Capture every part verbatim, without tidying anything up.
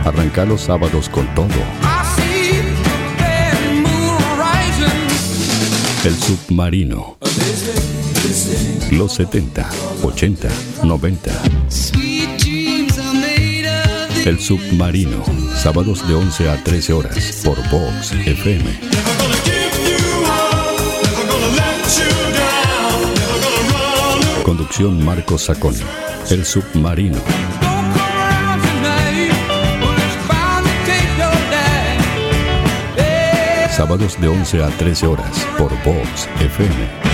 Arranca los sábados con todo. El Submarino. Los setenta, ochenta, noventa. El Submarino. Sábados de once a trece horas por Vox F M. Conducción Marcos Sacón. El Submarino. Sábados de once a trece horas por Vox F M.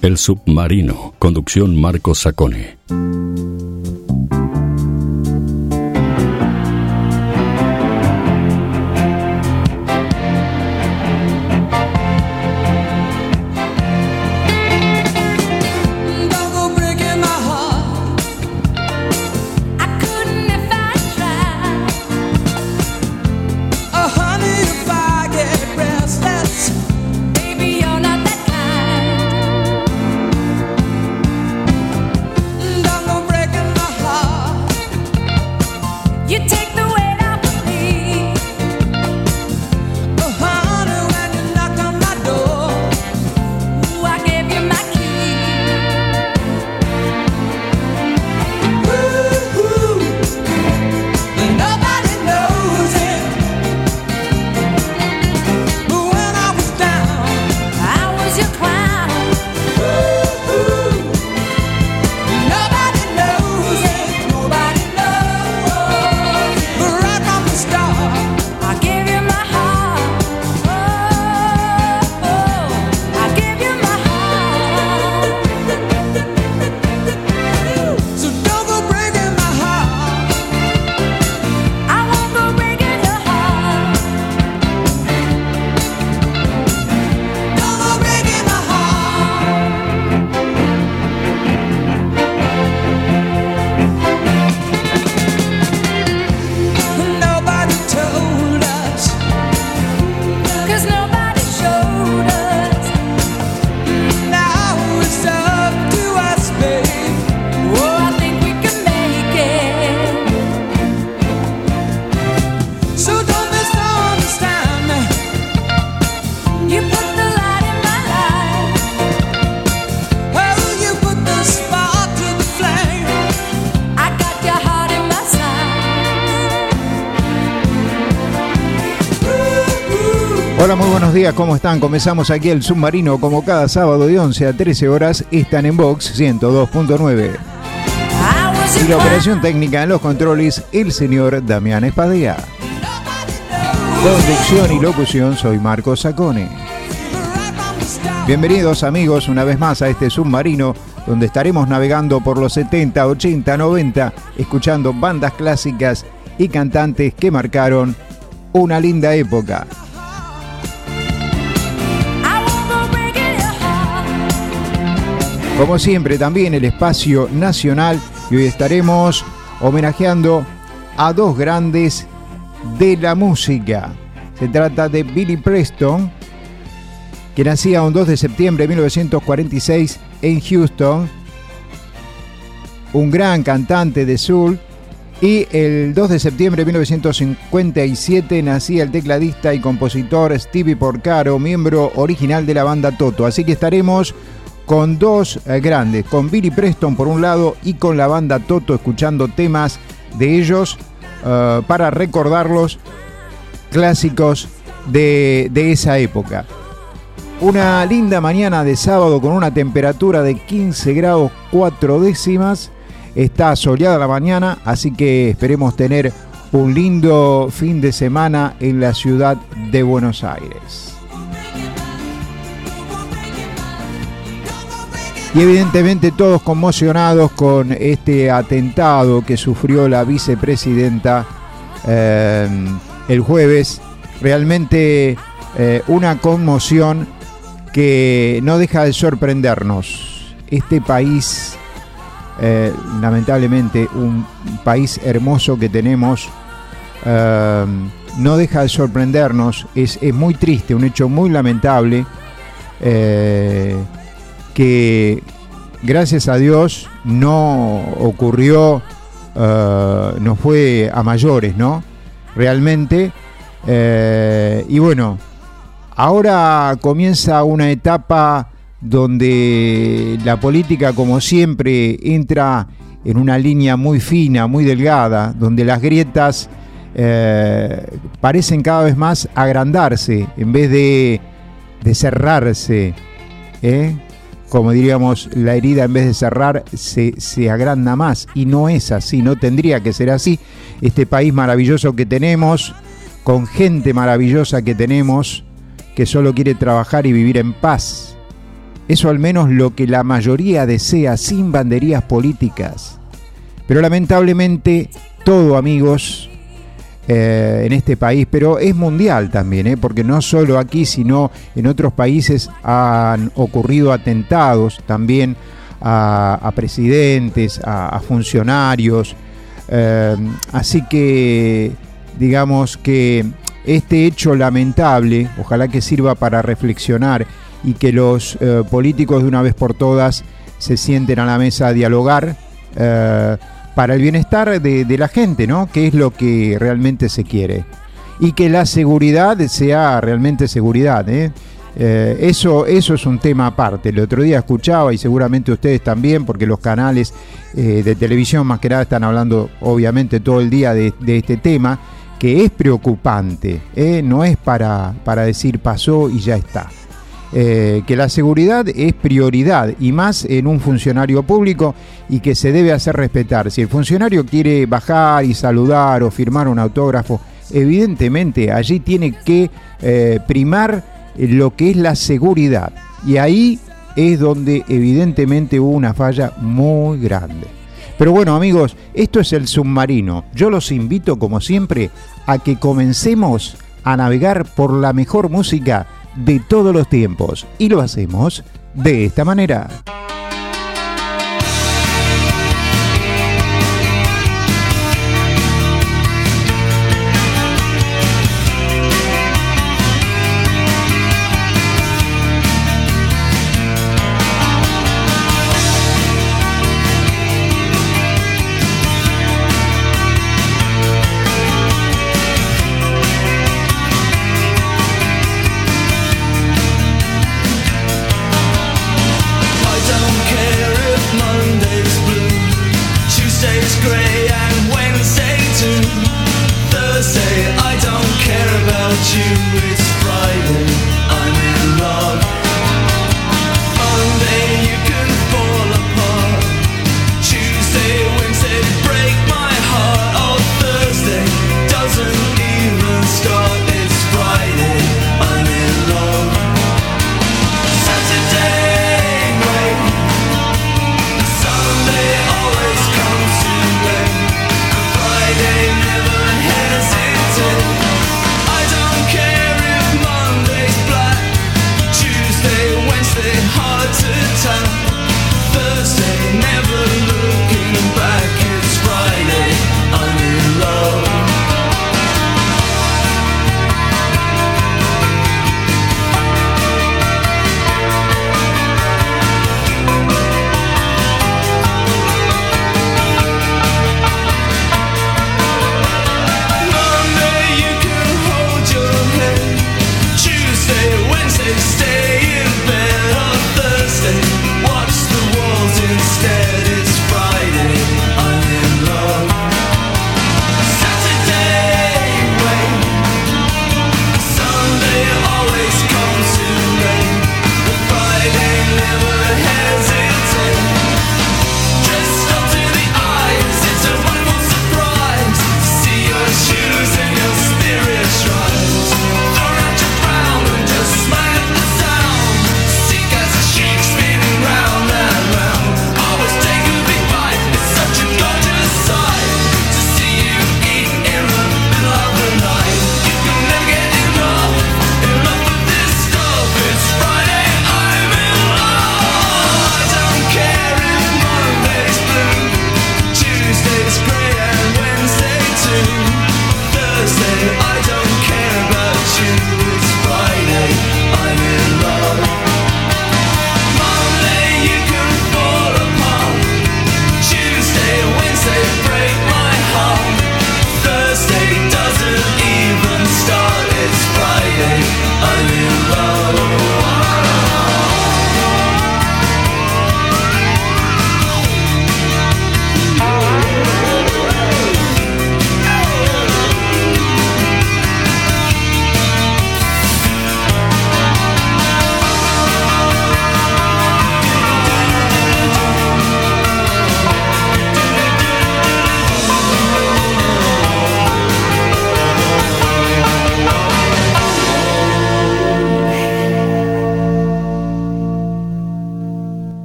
El Submarino, conducción Marcos Sacone. Hola, muy buenos días, ¿cómo están? Comenzamos aquí el Submarino como cada sábado de once a trece horas. Están en Vox ciento dos punto nueve. Y la operación técnica en los controles, el señor Damián Espadea. Conducción y locución, soy Marcos Sacone. Bienvenidos amigos una vez más a este Submarino, donde estaremos navegando por los setenta, ochenta, noventa, escuchando bandas clásicas y cantantes que marcaron una linda época. Como siempre, también el espacio nacional, y hoy estaremos homenajeando a dos grandes de la música. Se trata de Billy Preston, que nacía un dos de septiembre de mil novecientos cuarenta y seis en Houston, un gran cantante de soul, y el dos de septiembre de mil novecientos cincuenta y siete nacía el tecladista y compositor Stevie Porcaro, miembro original de la banda Toto. Así que estaremos con dos eh, grandes, con Billy Preston por un lado y con la banda Toto, escuchando temas de ellos uh, para recordarlos, clásicos de, de esa época. Una linda mañana de sábado con una temperatura de quince grados cuatro décimas. Está soleada la mañana, así que esperemos tener un lindo fin de semana en la ciudad de Buenos Aires. Y evidentemente todos conmocionados con este atentado que sufrió la vicepresidenta eh, el jueves. Realmente eh, una conmoción que no deja de sorprendernos. Este país, eh, lamentablemente un país hermoso que tenemos, eh, no deja de sorprendernos. Es, es muy triste, un hecho muy lamentable. Eh, que gracias a Dios no ocurrió, uh, no fue a mayores, ¿no? Realmente. Eh, y bueno, ahora comienza una etapa donde la política, como siempre, entra en una línea muy fina, muy delgada, donde las grietas eh, parecen cada vez más agrandarse en vez de, de cerrarse, ¿eh? Como diríamos, la herida en vez de cerrar se, se agranda más, y no es así, no tendría que ser así. Este país maravilloso que tenemos, con gente maravillosa que tenemos, que solo quiere trabajar y vivir en paz, Eso al menos lo que la mayoría desea, sin banderías políticas. Pero lamentablemente todo, amigos, eh, en este país, pero es mundial también, eh, porque no solo aquí, sino en otros países han ocurrido atentados también a, a presidentes, a, a funcionarios. Eh, así que, digamos que este hecho lamentable, ojalá que sirva para reflexionar y que los eh, políticos de una vez por todas se sienten a la mesa a dialogar eh, para el bienestar de, de la gente, ¿no? Que es lo que realmente se quiere. Y que la seguridad sea realmente seguridad, ¿eh? Eh, eso, eso es un tema aparte. El otro día escuchaba, y seguramente ustedes también, porque los canales eh, de televisión más que nada están hablando obviamente todo el día de, de este tema, que es preocupante, ¿eh? No es para, para decir pasó y ya está. Eh, que la seguridad es prioridad, y más en un funcionario público, y que se debe hacer respetar. Si el funcionario quiere bajar y saludar o firmar un autógrafo, evidentemente allí tiene que eh, primar lo que es la seguridad, y ahí es donde evidentemente hubo una falla muy grande. Pero bueno, amigos, esto es El Submarino. Yo los invito, como siempre, a que comencemos a navegar por la mejor música de todos los tiempos, y lo hacemos de esta manera. Don't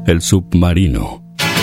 El Submarino.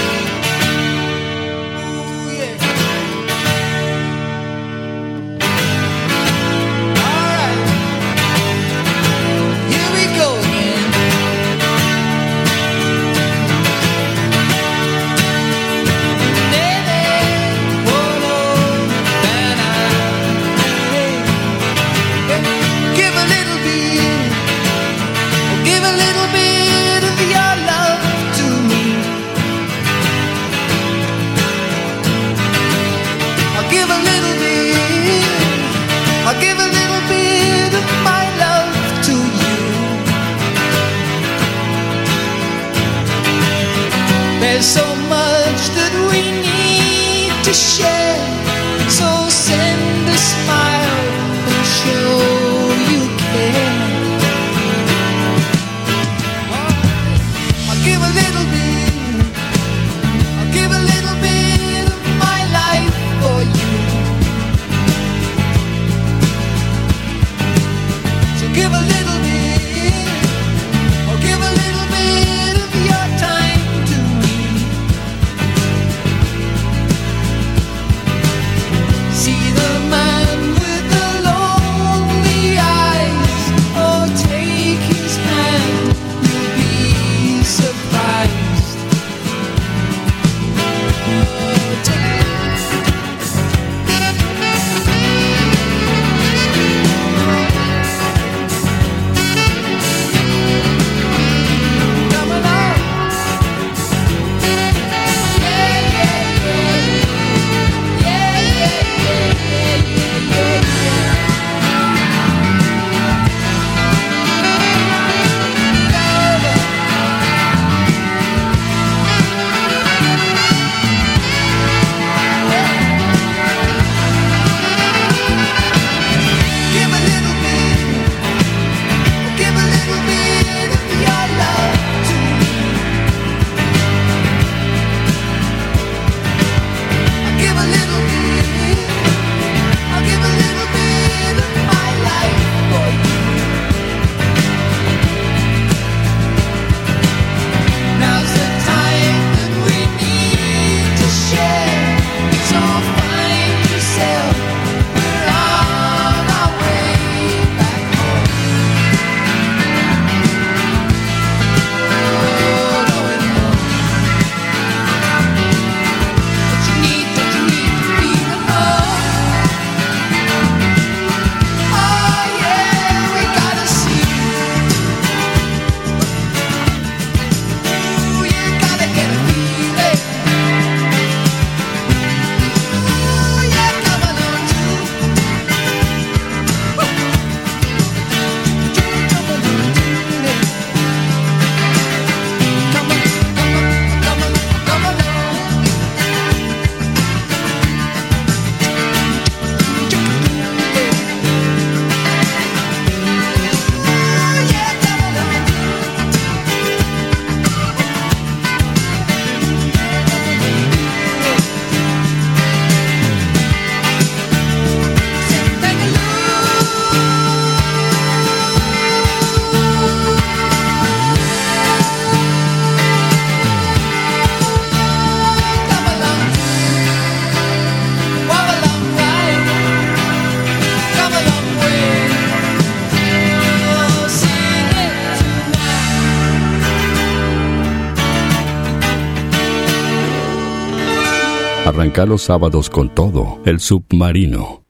Arranca los sábados con todo, El Submarino.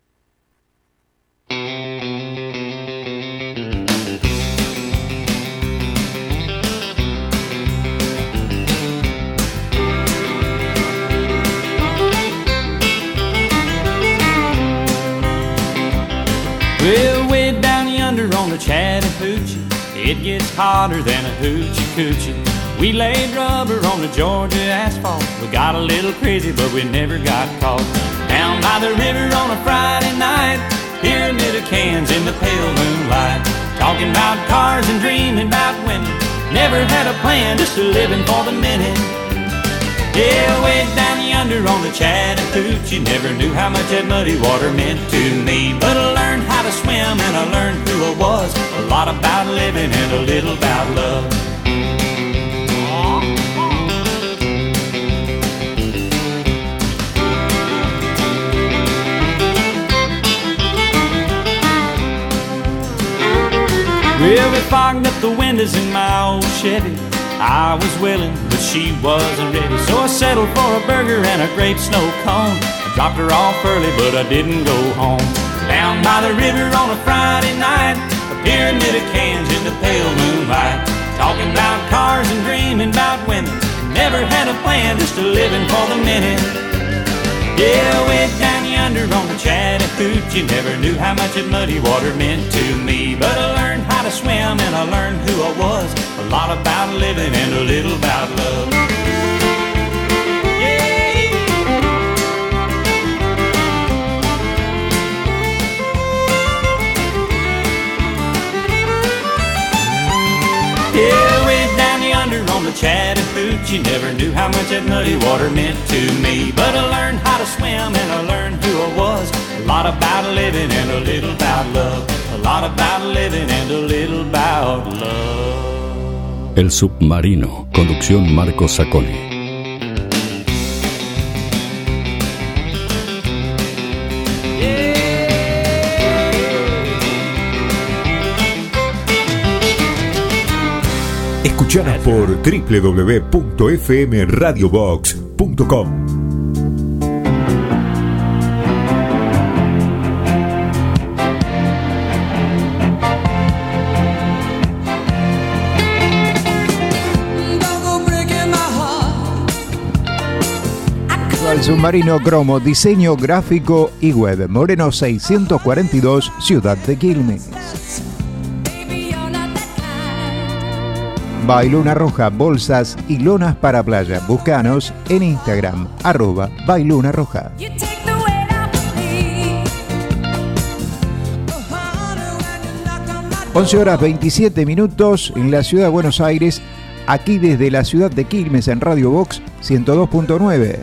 Well, way down yonder on the Chattahoochee, it gets hotter than a hoochie coochie. We laid rubber on the Georgia asphalt. We got a little crazy, but we never got caught. Down by the river on a Friday night, pyramid of cans in the pale moonlight. Talking about cars and dreaming about women. Never had a plan, just a living for the minute. Yeah, way down yonder on the Chattahoochee, never knew how much that muddy water meant to me. But I learned how to swim and I learned who I was. A lot about living and a little about love. Well, we fogged up the windows in my old Chevy. I was willing, but she wasn't ready. So I settled for a burger and a grape snow cone. I dropped her off early, but I didn't go home. Down by the river on a Friday night, a pyramid of cans in the pale moonlight. Talking about cars and dreaming about women. Never had a plan, just a living for the minute. Yeah, way down yonder on the Chattahoochee, never knew how much that muddy water meant to me. But I learned how to swim and I learned who I was. A lot about living and a little about love. Yeah, way down yonder on the Chattahoochee, never knew how much that muddy water meant to me. But I learned how to swim and I learned who I was. A lot about living and a little about love. A lot about living and a little about love. El Submarino, conducción Marcos Sacconi. Escuchanos por doble u doble u doble u punto f m radio box punto com. El Submarino Cromo, diseño gráfico y web. Moreno seiscientos cuarenta y dos, Ciudad de Quilmes. Bailuna Roja, bolsas y lonas para playa. Búscanos en Instagram, arroba Bailuna Roja. once horas veintisiete minutos en la ciudad de Buenos Aires, aquí desde la ciudad de Quilmes en Radio Box ciento dos punto nueve.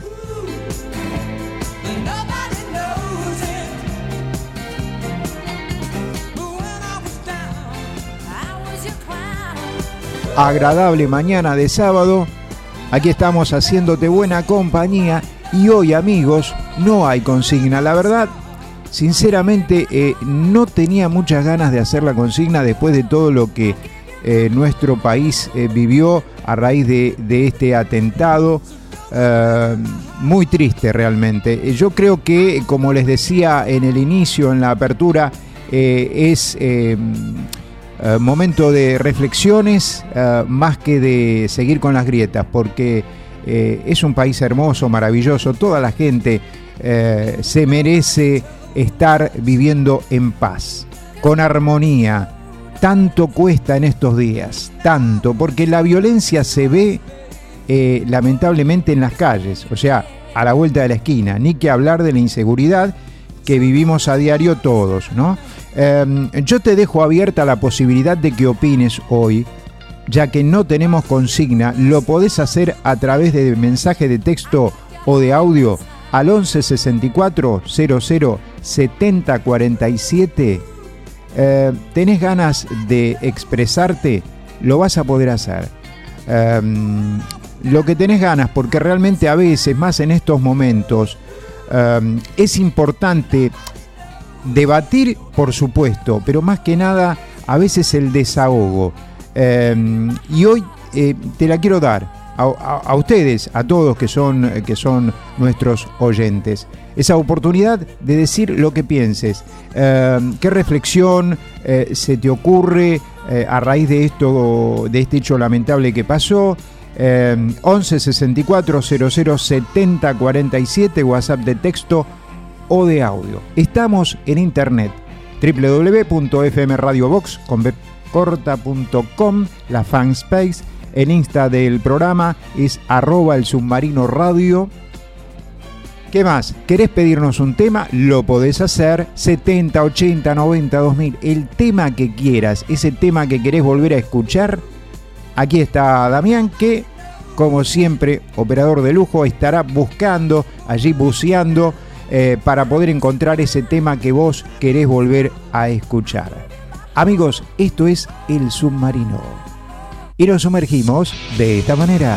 Agradable mañana de sábado, aquí estamos haciéndote buena compañía y hoy, amigos, no hay consigna. La verdad, sinceramente, eh, no tenía muchas ganas de hacer la consigna después de todo lo que eh, nuestro país eh, vivió a raíz de, de este atentado. Eh, muy triste realmente. Yo creo que, como les decía en el inicio, en la apertura, eh, es... Eh, Uh, momento de reflexiones uh, más que de seguir con las grietas, porque eh, es un país hermoso, maravilloso, toda la gente eh, se merece estar viviendo en paz, con armonía. Tanto cuesta en estos días, tanto, porque la violencia se ve eh, lamentablemente en las calles, o sea, a la vuelta de la esquina, ni que hablar de la inseguridad que vivimos a diario todos, ¿no? Eh, yo te dejo abierta la posibilidad de que opines hoy, ya que no tenemos consigna. Lo podés hacer a través de mensaje de texto o de audio al once sesenta y cuatro cero cero setenta cuarenta y siete. Eh, ¿Tenés ganas de expresarte? Lo vas a poder hacer. Eh, lo que tenés ganas, porque realmente a veces, más en estos momentos, eh, es importante debatir, por supuesto, pero más que nada a veces el desahogo. Eh, y hoy eh, te la quiero dar a, a, a ustedes, a todos que son, que son nuestros oyentes, esa oportunidad de decir lo que pienses. Eh, ¿Qué reflexión eh, se te ocurre eh, a raíz de esto, de este hecho lamentable que pasó? Eh, once sesenta y cuatro cero cero setenta cuarenta y siete, WhatsApp de texto o de audio. Estamos en internet, doble u doble u doble u punto f m radio box punto com, la fanspace. El Insta del programa es arroba el submarino radio. ¿Qué más? ¿Querés pedirnos un tema? Lo podés hacer. setenta, ochenta, noventa, dos mil. El tema que quieras, ese tema que querés volver a escuchar. Aquí está Damián, que, como siempre, operador de lujo, estará buscando, allí buceando, Eh, para poder encontrar ese tema que vos querés volver a escuchar. Amigos, esto es El Submarino. Y nos sumergimos de esta manera.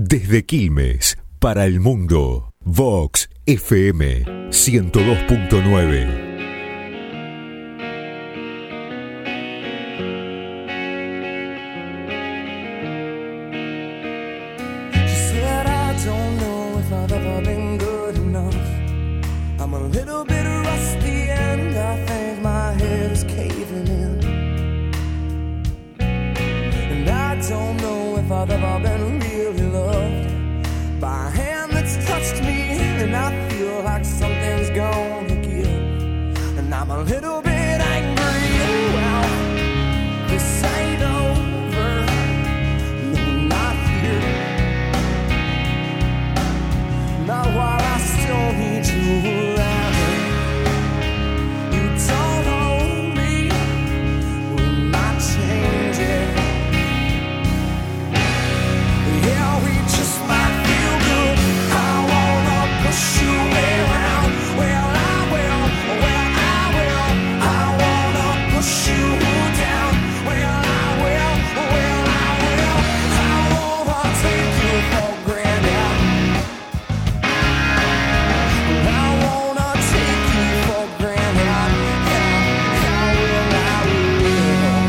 Desde Quilmes, para el mundo, Vox F M ciento dos punto nueve. I've ever been really loved by a hand that's touched me, and I feel like something's gonna give, and I'm a little bit angry. Well, this ain't over, no, not here, not while I still need you around. You don't hold me, we might change it. Yeah, we just might feel good. I wanna push you around. Well, I will, well, I will. I wanna push you down. Well, I will, well, I will. I wanna take you for granted. I wanna take you for granted. Yeah, I will, I will.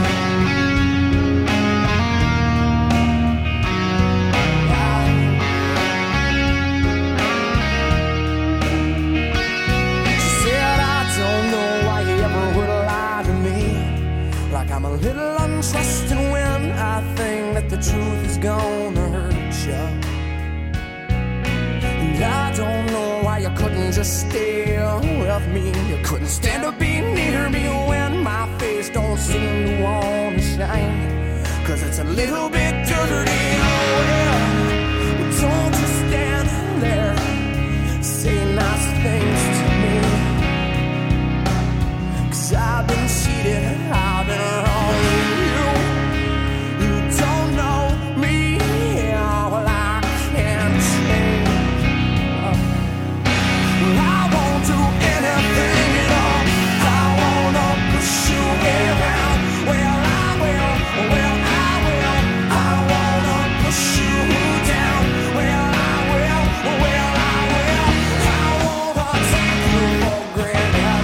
I'm a little untrusting when I think that the truth is gonna hurt you. And I don't know why you couldn't just stay with me. You couldn't stand to be near me when my face don't seem to wanna shine. Cause it's a little bit dirty, oh yeah. But don't just stand there, say nice things to me. Cause I've been cheated, I've been wrong with you. You don't know me, well I can't change. I won't do anything at all. I wanna push you around. Well I will, well I will. I wanna push you down. Well I will, well I will. I wanna take you for granted.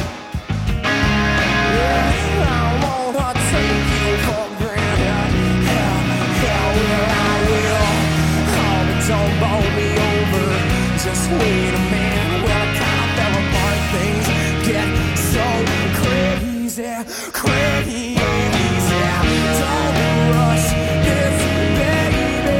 Don't bowl me over, just wait a minute. Well, I kinda fell apart, things get so crazy, crazy. Don't rush this, baby.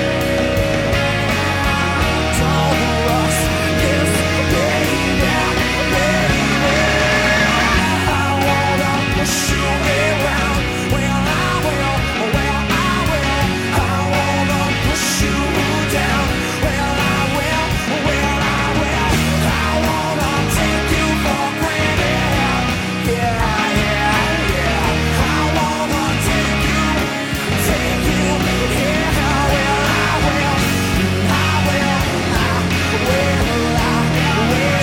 Don't rush this, baby, baby. I wanna push you around. Well, I will, well, I will. I wanna push you down. Well, I will, well, I will. I wanna take you for granted. Yeah, yeah, yeah. I wanna take you, take you. Yeah, well, I will, I will, I will, I will.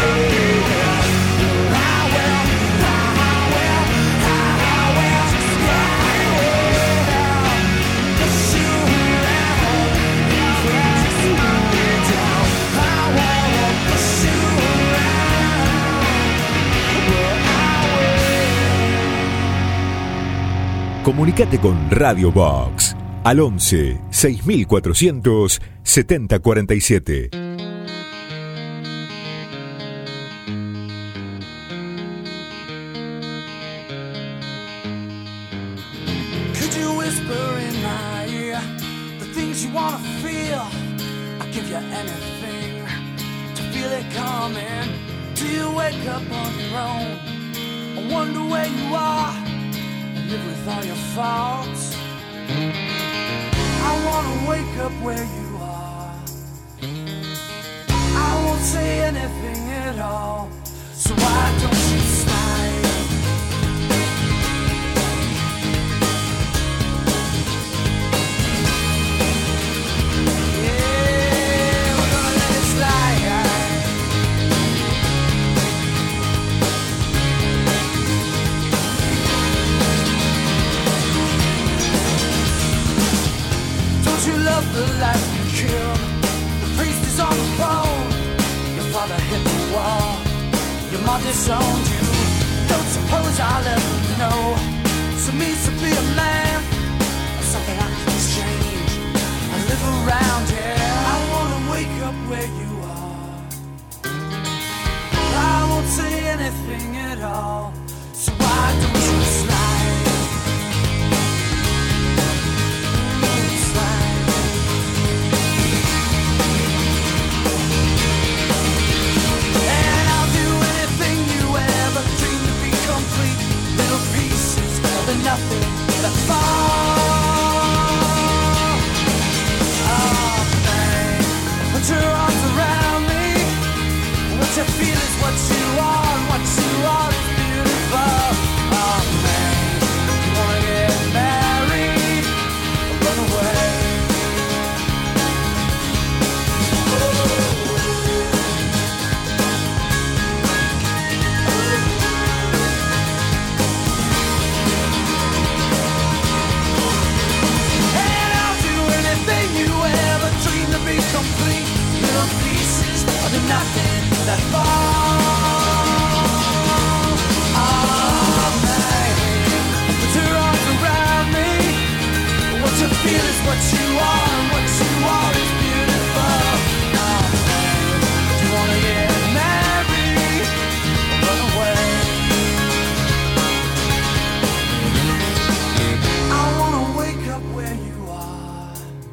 I will, I will, I will. Push you around. Comunicate con Radio Vox al once seis mil cuatrocientos setenta cuarenta y siete. Could you whisper in my ear the things you wanna feel? I'll give you anything to feel it coming. Do you wake up on your own? I wonder where you are and live with all your faults. I wanna wake up where you are. I won't say anything at all. So why don't you smile? You love of the life you killed. The priest is on the throne. Your father hit the wall. Your mom disowned you. Don't suppose I'll ever know. So it means to be a man. Something I can change. I live around here. I wanna wake up where you are. I won't say anything at all. So why don't you slide? Slide. And I'll do anything you ever dreamed to be complete. Little pieces of the nothing that fall. Put your arms around me. What you feel is what you are, and what you are is beautiful. Oh man, you wanna get married or run away? And I'll do anything you ever dreamed to be complete. Little pieces of the nothing that fall. Oh man, put your arms around me. What you feel is what you are, and what you are is beautiful. Oh man, do you wanna get married or run away? I wanna wake up where you are.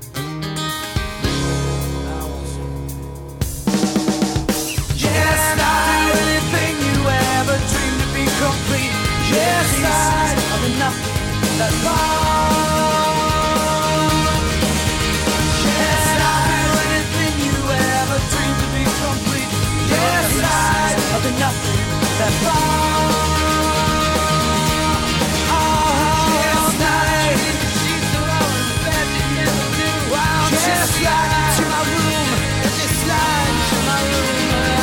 Yes, I'll do anything you ever dreamed to be complete. Yes, I of the nothing that falls. Yes, I'll do anything you ever dreamed to be complete. Yes, I of the nothing that falls. Oh, yes, night. She's the one that you never knew. Wow, just slide into my room. Just slide into my room.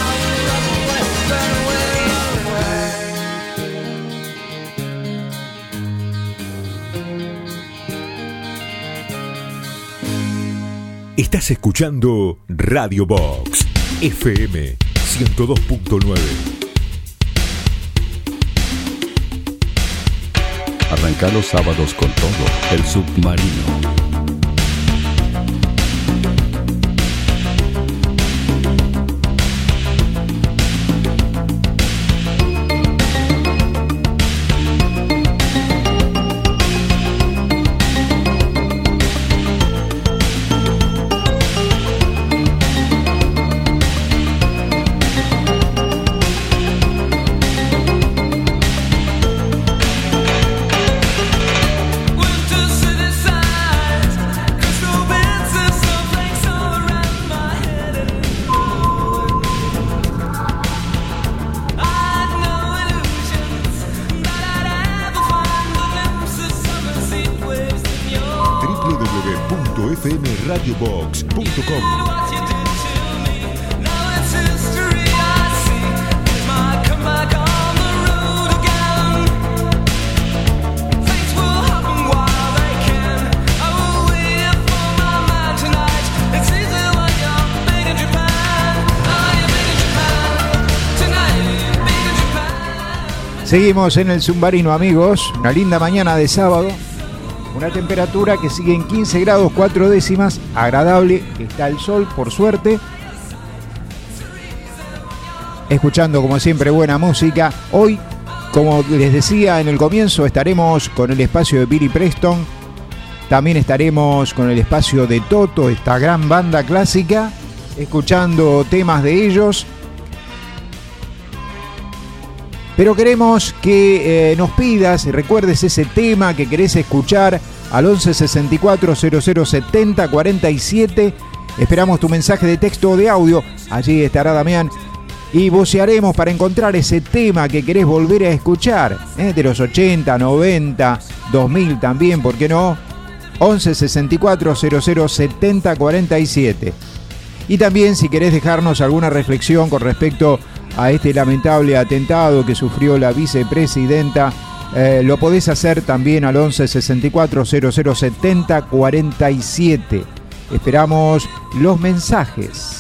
Estás escuchando Radio Box F M ciento dos punto nueve. Arranca los sábados con todo, El Submarino. f m radio box punto com. Seguimos en el Submarino, amigos. Una linda mañana de sábado. Una temperatura que sigue en quince grados cuatro décimas. Agradable. Está el sol, por suerte. Escuchando, como siempre, buena música. Hoy, como les decía en el comienzo, estaremos con el espacio de Billy Preston. También estaremos con el espacio de Toto, esta gran banda clásica. Escuchando temas de ellos. Pero queremos que eh, nos pidas y recuerdes ese tema que querés escuchar al once sesenta y cuatro cero cero setenta cuarenta y siete. Esperamos tu mensaje de texto o de audio. Allí estará Damián y vocearemos para encontrar ese tema que querés volver a escuchar, ¿eh? De los ochenta, noventa, dos mil también, ¿por qué no? once sesenta y cuatro cero cero setenta cuarenta y siete. Y también si querés dejarnos alguna reflexión con respecto a este lamentable atentado que sufrió la vicepresidenta, eh, lo podés hacer también al once sesenta y cuatro cero cero setenta cuarenta y siete. esperamos los mensajes.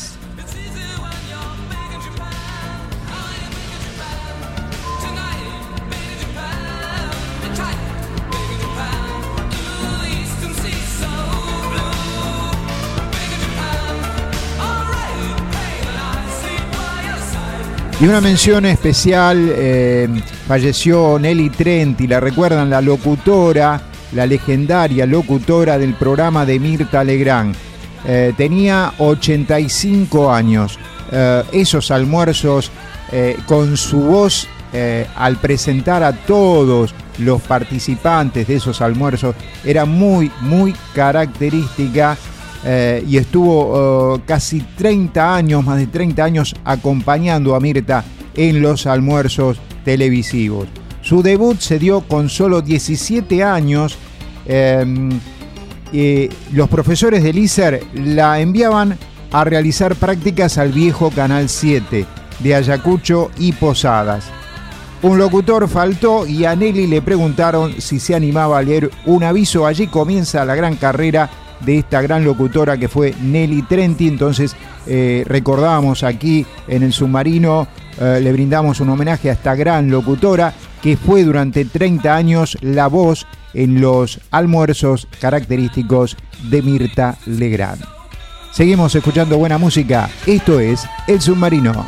Y una mención especial, eh, falleció Nelly Trenti, la recuerdan, la locutora, la legendaria locutora del programa de Mirta Legrand. Eh, tenía ochenta y cinco años. Eh, esos almuerzos eh, con su voz eh, al presentar a todos los participantes de esos almuerzos era muy, muy característica. Eh, y estuvo uh, casi treinta años, más de treinta años acompañando a Mirta en los almuerzos televisivos. Su debut se dio con solo diecisiete años. Eh, eh, los profesores del I S E R la enviaban a realizar prácticas al viejo Canal siete de Ayacucho y Posadas. Un locutor faltó y a Nelly le preguntaron si se animaba a leer un aviso. Allí comienza la gran carrera de esta gran locutora que fue Nelly Trenti. Entonces eh, recordábamos aquí en el submarino, eh, le brindamos un homenaje a esta gran locutora que fue durante treinta años la voz en los almuerzos característicos de Mirta Legrand. Seguimos escuchando buena música. Esto es El Submarino.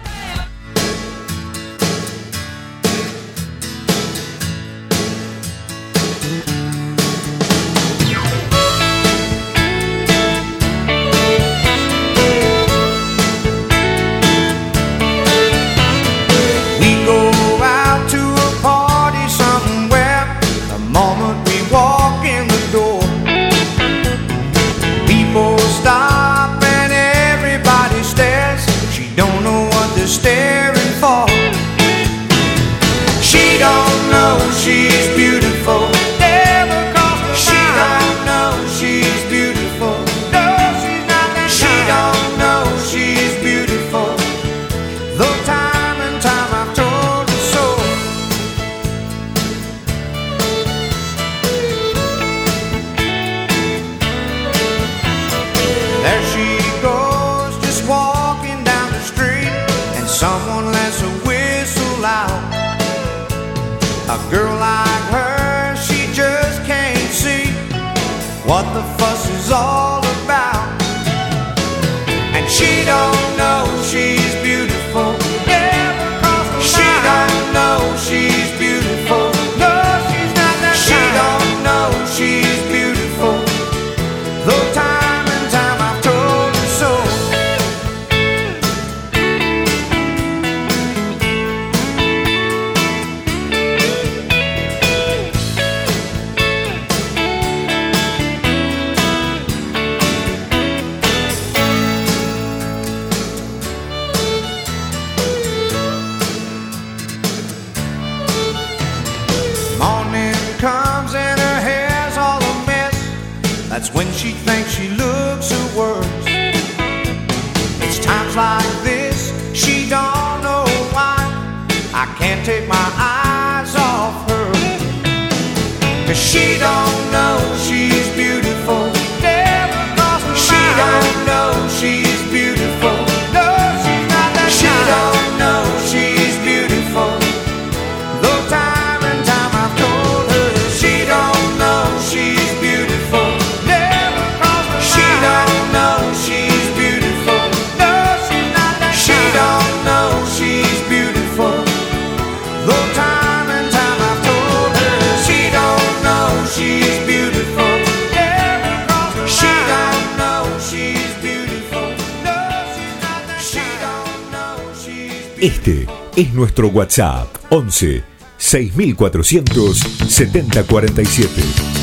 Este es nuestro WhatsApp once seis mil cuatrocientos setenta cuarenta y siete.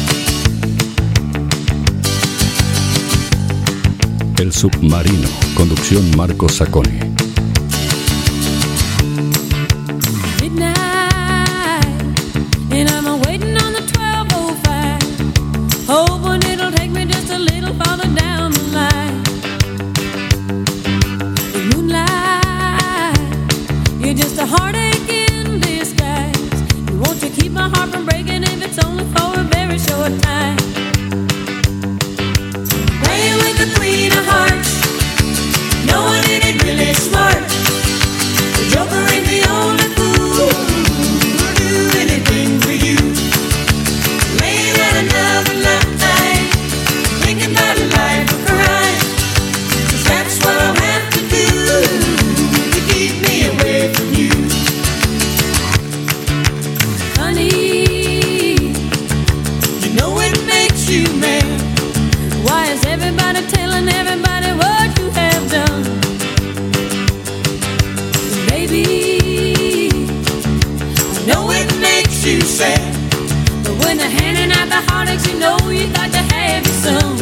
El Submarino, conducción Marcos Sacconi. Playing with you mad? Why is everybody telling everybody what you have done? Baby, I know it makes you sad, but when they're handing out the heartaches, you know you got to have your some.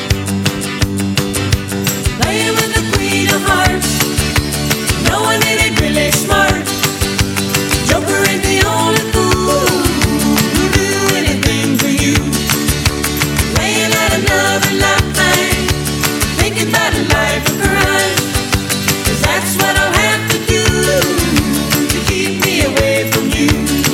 Playing with the queen of hearts, knowing it ain't really smart. Joker ain't the only fool who'll do anything for you. Laying out another lifeline, thinking about a life of crime. 'Cause that's what I'll have to do to keep me away from you.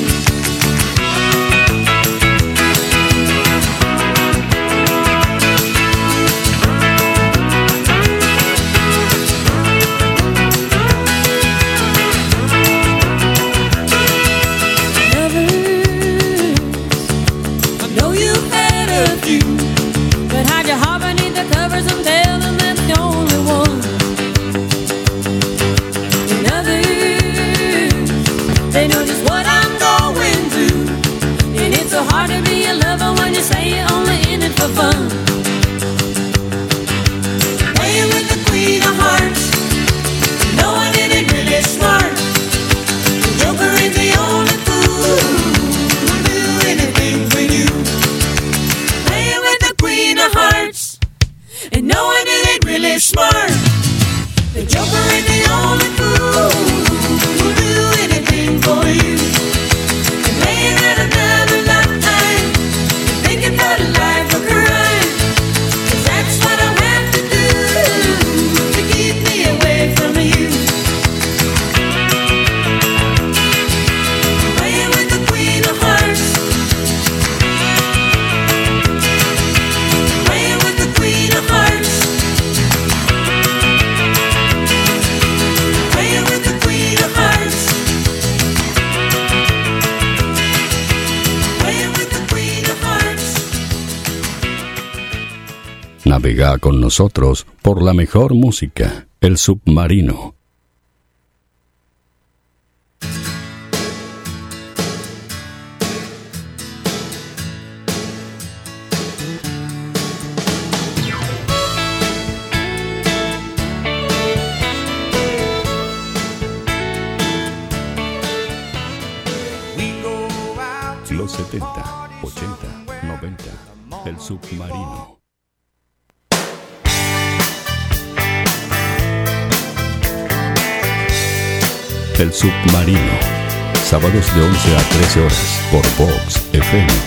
Say you're only in it for fun. Playing with the queen of hearts, knowing it ain't really smart. The Joker ain't the only fool who'll do anything for you. Playing with the queen of hearts, and knowing it ain't really smart. The Joker ain't the only fool who'll do anything for you. And laying out another lifetime, thinking about a life of crime. 'Cause that's what I'll have to do to keep me away from you. Playing with the queen of hearts, playing with the queen of hearts, playing with the queen of hearts, playing with the queen of hearts. Navega con nosotros por la mejor música, El Submarino. Los setenta, ochenta, noventa, El Submarino. El Submarino, sábados de once a trece horas por Vox F M.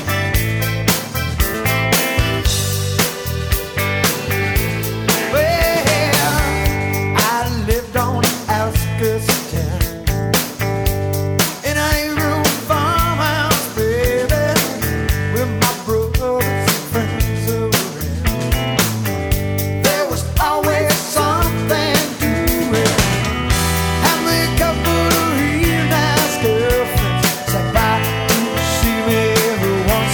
Somebody to see me every once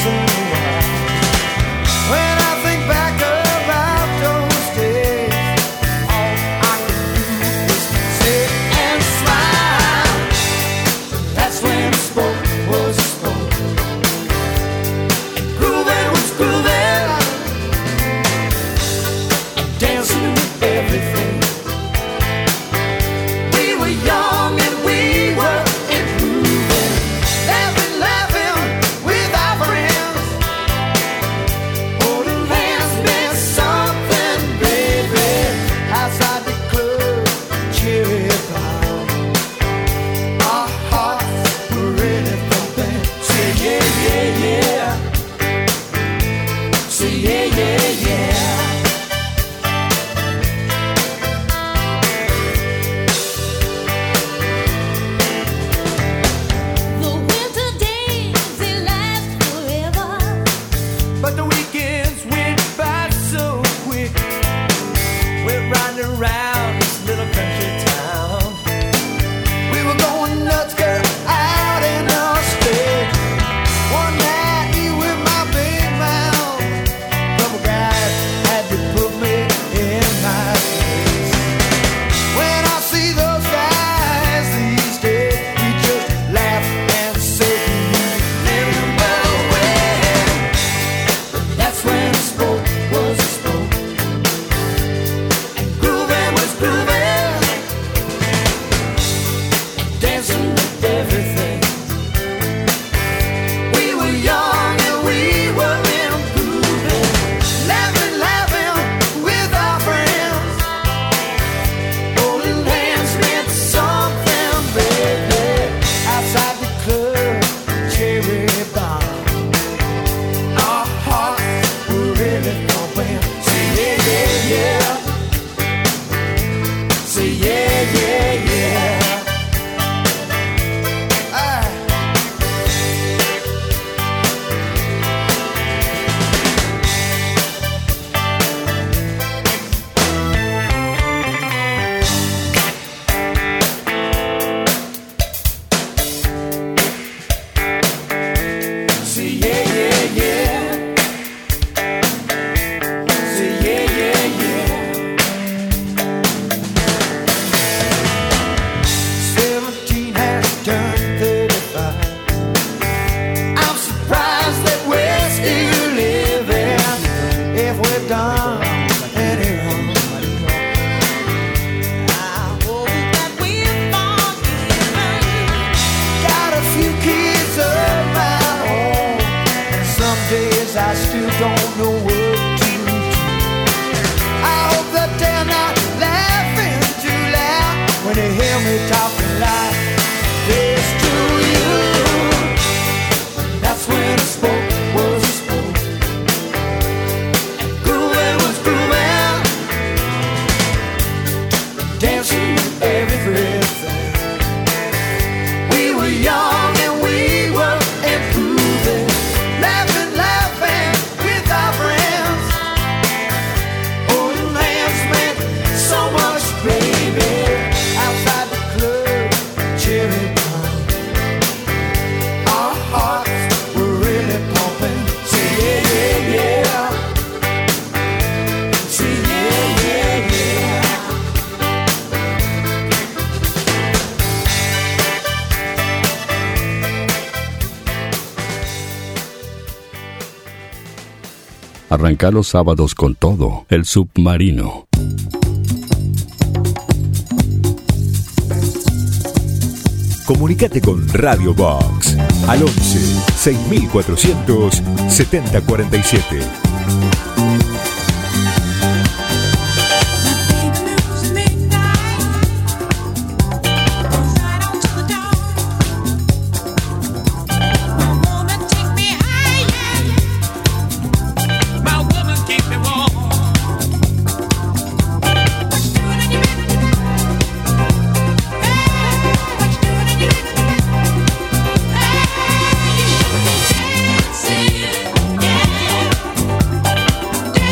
laughing. Say yeah, yeah, yeah. Say yeah, yeah, yeah. Aye. Say yeah, yeah, yeah. Say yeah, yeah, yeah. Seventeen has turned thirty-five. I'm surprised that we're still living. If we're done any wrong, I hope that we're forgiven. Got a few kids of my own. Some days I still don't know what to do. I hope that they're not laughing too loud when they hear me talking like this to you. That's when I spoke, was I spoke. Grooving was grooving. Dancing everything. We were young and we were improving. Laughing, laughing with our friends. Holding hands meant so much, baby. Outside the club, cherry pie. Our hearts were really pumping. Say yeah, yeah, yeah. Say yeah, yeah, yeah. Arranca los sábados con todo, El Submarino. Comunicate con Radio Box al once seis mil cuatrocientos setenta cuarenta y siete. Yeah.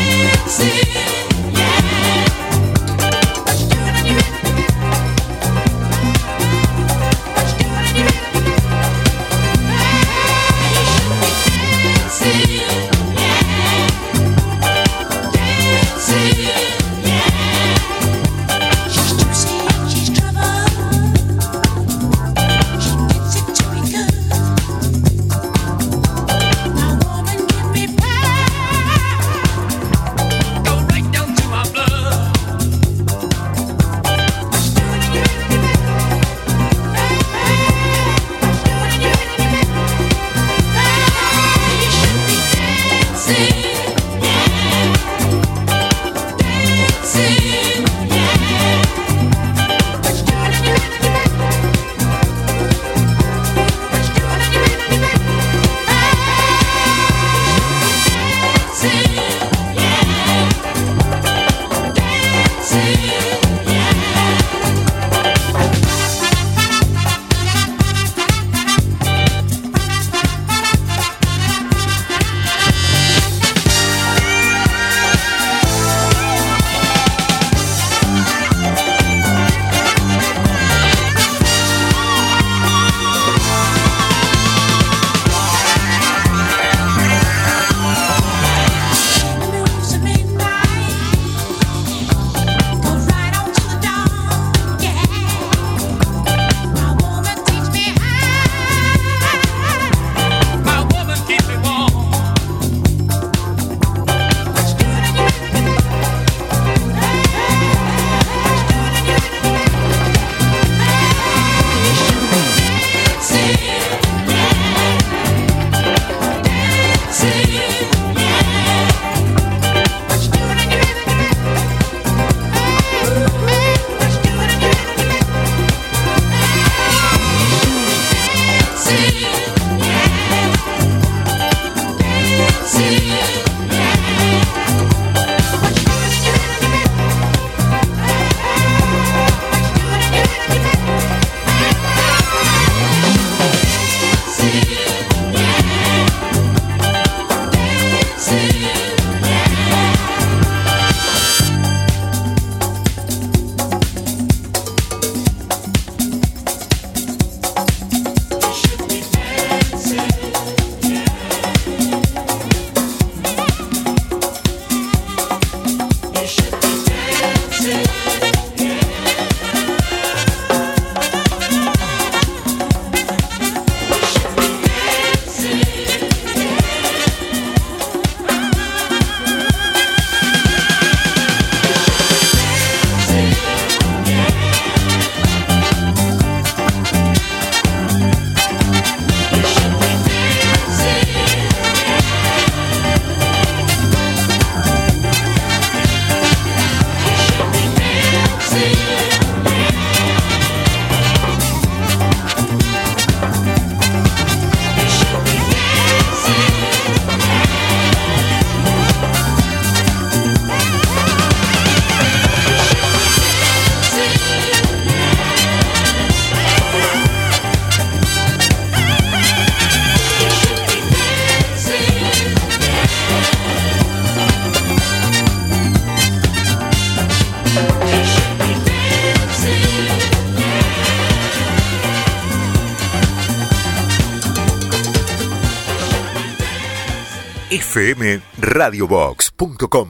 f m radio box punto com.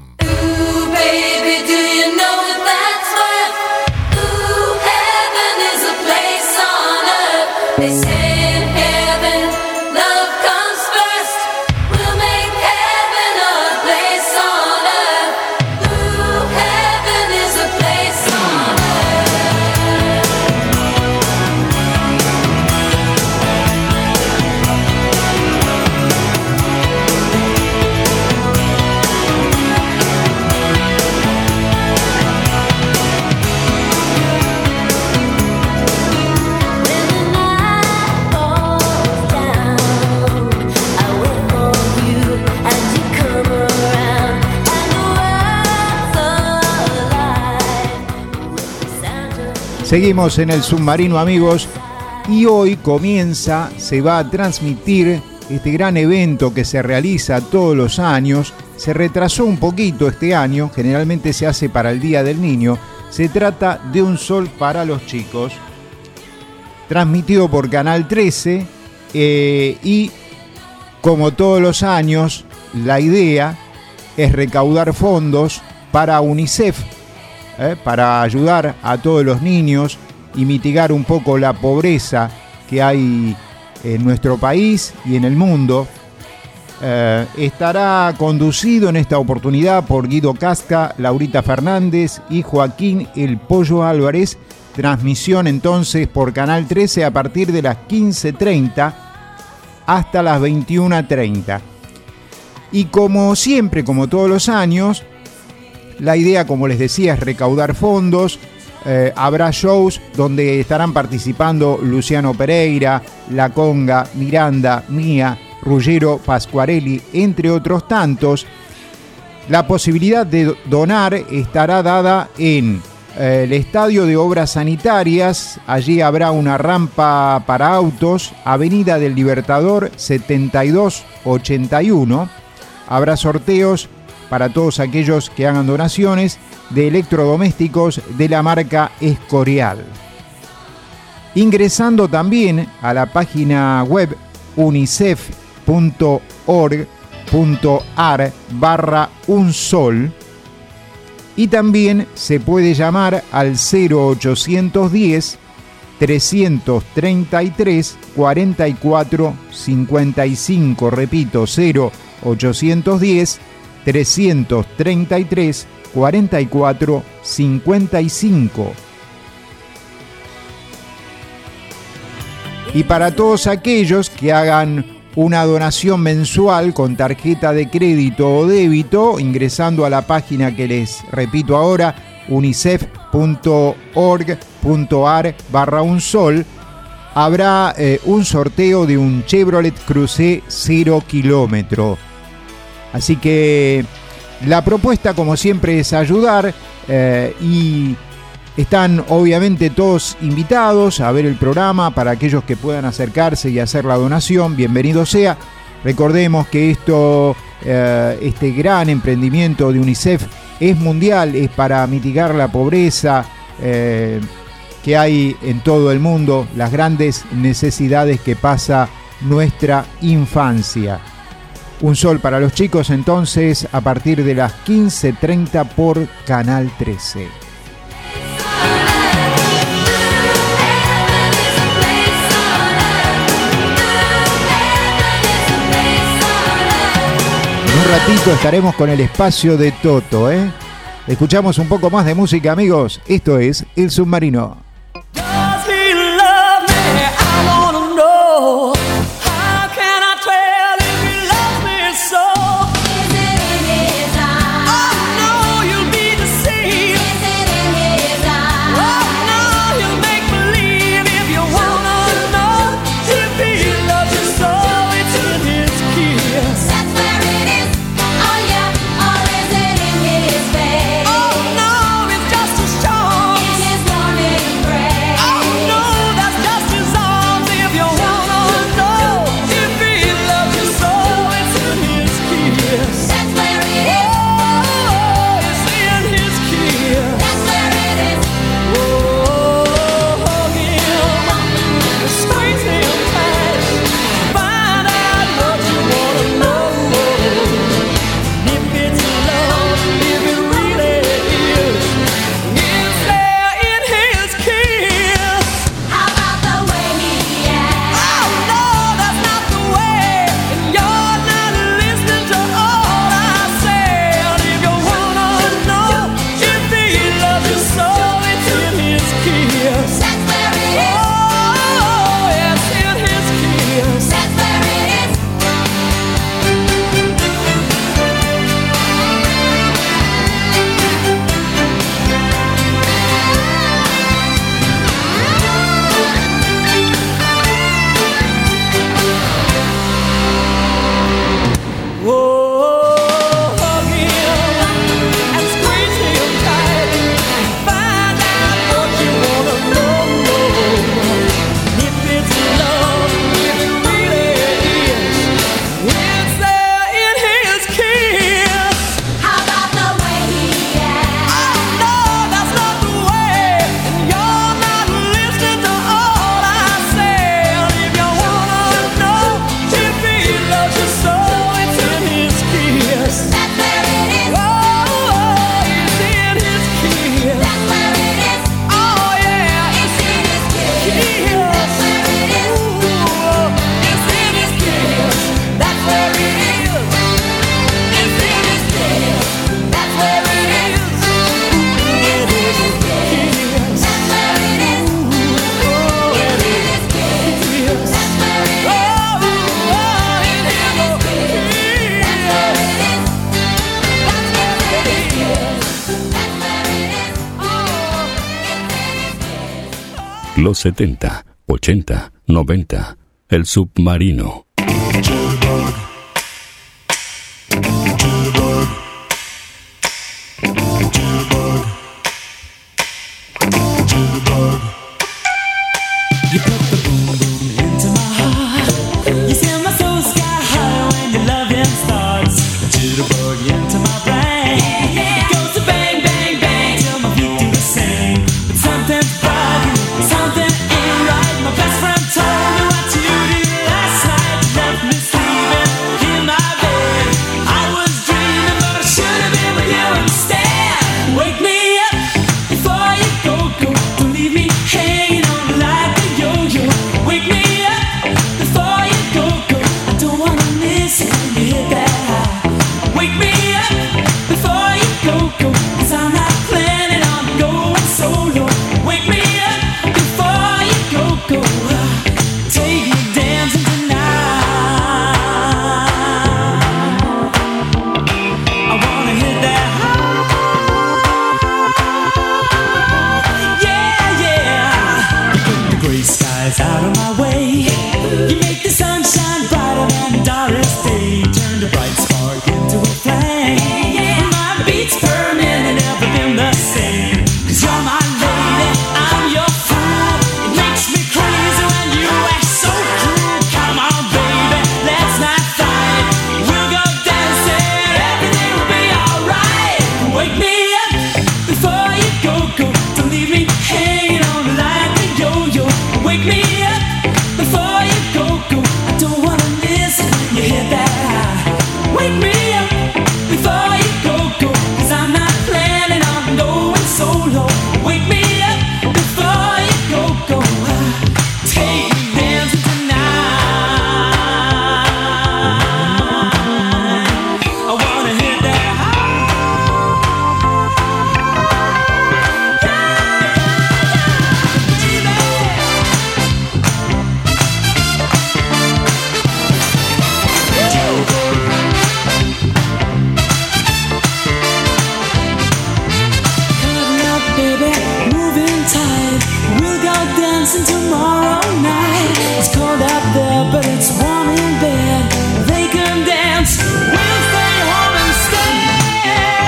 Seguimos en el submarino, amigos, y hoy comienza, se va a transmitir este gran evento que se realiza todos los años. Se retrasó un poquito este año, generalmente se hace para el Día del Niño. Se trata de Un Sol para los Chicos, transmitido por Canal trece, eh, y como todos los años, la idea es recaudar fondos para UNICEF, Eh, para ayudar a todos los niños y mitigar un poco la pobreza que hay en nuestro país y en el mundo. Eh, estará conducido en esta oportunidad por Guido Casca, Laurita Fernández y Joaquín El Pollo Álvarez. Transmisión entonces por Canal trece a partir de las quince treinta hasta las veintiuna treinta. Y como siempre, como todos los años, la idea, como les decía, es recaudar fondos. Eh, habrá shows donde estarán participando Luciano Pereira, La Conga, Miranda, Mía, Ruggiero Pasquarelli, entre otros tantos. La posibilidad de donar estará dada en eh, el Estadio de Obras Sanitarias. Allí habrá una rampa para autos, Avenida del Libertador setenta y dos ochenta y uno. Habrá sorteos para todos aquellos que hagan donaciones de electrodomésticos de la marca Escorial. Ingresando también a la página web unicef punto org punto ar barra un sol, y también se puede llamar al cero ochocientos diez trescientos treinta y tres cuarenta y cuatro cincuenta y cinco. Repito, cero ochocientos diez trescientos treinta y tres cuarenta y cuatro cincuenta y cinco. Y para todos aquellos que hagan una donación mensual con tarjeta de crédito o débito, ingresando a la página que les repito ahora, unicef punto org punto ar barra un sol, habrá eh, un sorteo de un Chevrolet Cruze cero kilómetro. Así que la propuesta, como siempre, es ayudar, eh, y están obviamente todos invitados a ver el programa. Para aquellos que puedan acercarse y hacer la donación, bienvenido sea. Recordemos que esto, eh, este gran emprendimiento de UNICEF es mundial, es para mitigar la pobreza eh, que hay en todo el mundo, las grandes necesidades que pasa nuestra infancia. Un Sol para los Chicos, entonces, a partir de las quince treinta por Canal trece. En un ratito estaremos con el espacio de Toto, ¿eh? Escuchamos un poco más de música, amigos. Esto es El Submarino. Oh no, it's just as strong. los setenta, ochenta, noventa. El Submarino. You put the boom boom into my heart. You send my soul sky high when your loving starts. Jitterbug into my brain. It goes to bang bang bang till my feet do the same. But something's bugging, something ain't right. My best friend told me what you did last night. You left me sleeping in my bed. I was dreaming, but I should have been with you instead. Wake me up before you go go. Don't leave me hanging on like a yo-yo. Wake me up before you go go. I don't wanna miss it when you hit that high. Wake me up before you go go. 'Cause I'm not planning on going solo. Wake me up before you go go. Take me dancing tonight. I wanna hit that high. Yeah, yeah. You put the gray skies out of my way. You make the sunshine brighter than Doris Day. Turn the bright spark into a flame. My beats burning and never been the same. 'Cause you're my lady, I'm your fool. It makes me crazy when you act so cruel. Come on, baby, let's not fight. We'll go dancing, everything will be alright. Wake me up before you go go. Don't leave me hanging on like a yo-yo. Wake me up before you go go. I don't wanna miss it when you hit that high. Wake me up before you go go. 'Cause I'm not planning on going solo. Wake me up before you go go. Take me dancing tonight. I wanna hit that high. Cutting up, baby, moving tight. We'll go dancing tomorrow night. It's cold out there, but it's warm in bed. They can dance, we'll stay home instead.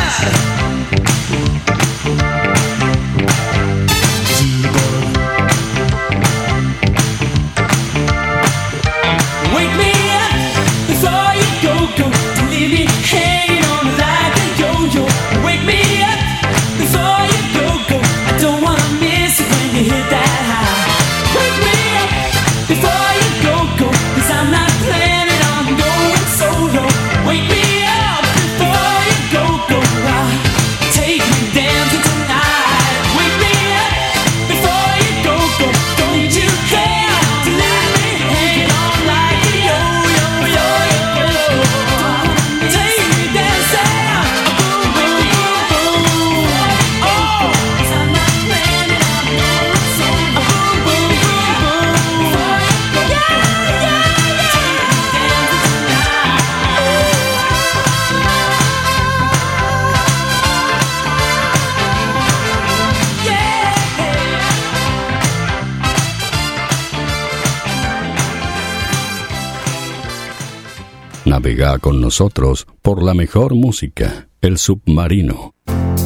Wake me up before you go go. Don't leave me hanging on like a yo-yo. Wake me up before you go go. I don't wanna miss it when you hit that high. Wake me up before you go go. 'Cause I'm not planning on going solo. Wake me up before you go go. Take me dancing tonight. Wake me up before you go go. Don't need you here to leave me hanging on like a yo-yo, yo-yo. Take me dancing, boom, boom, boom, boom. Oh, 'cause I'm not planning on going solo. Boom, boom, boom, boom. Yeah, yeah, yeah. Take me dancing tonight. Yeah. Navega con nosotros por la mejor música. El Submarino.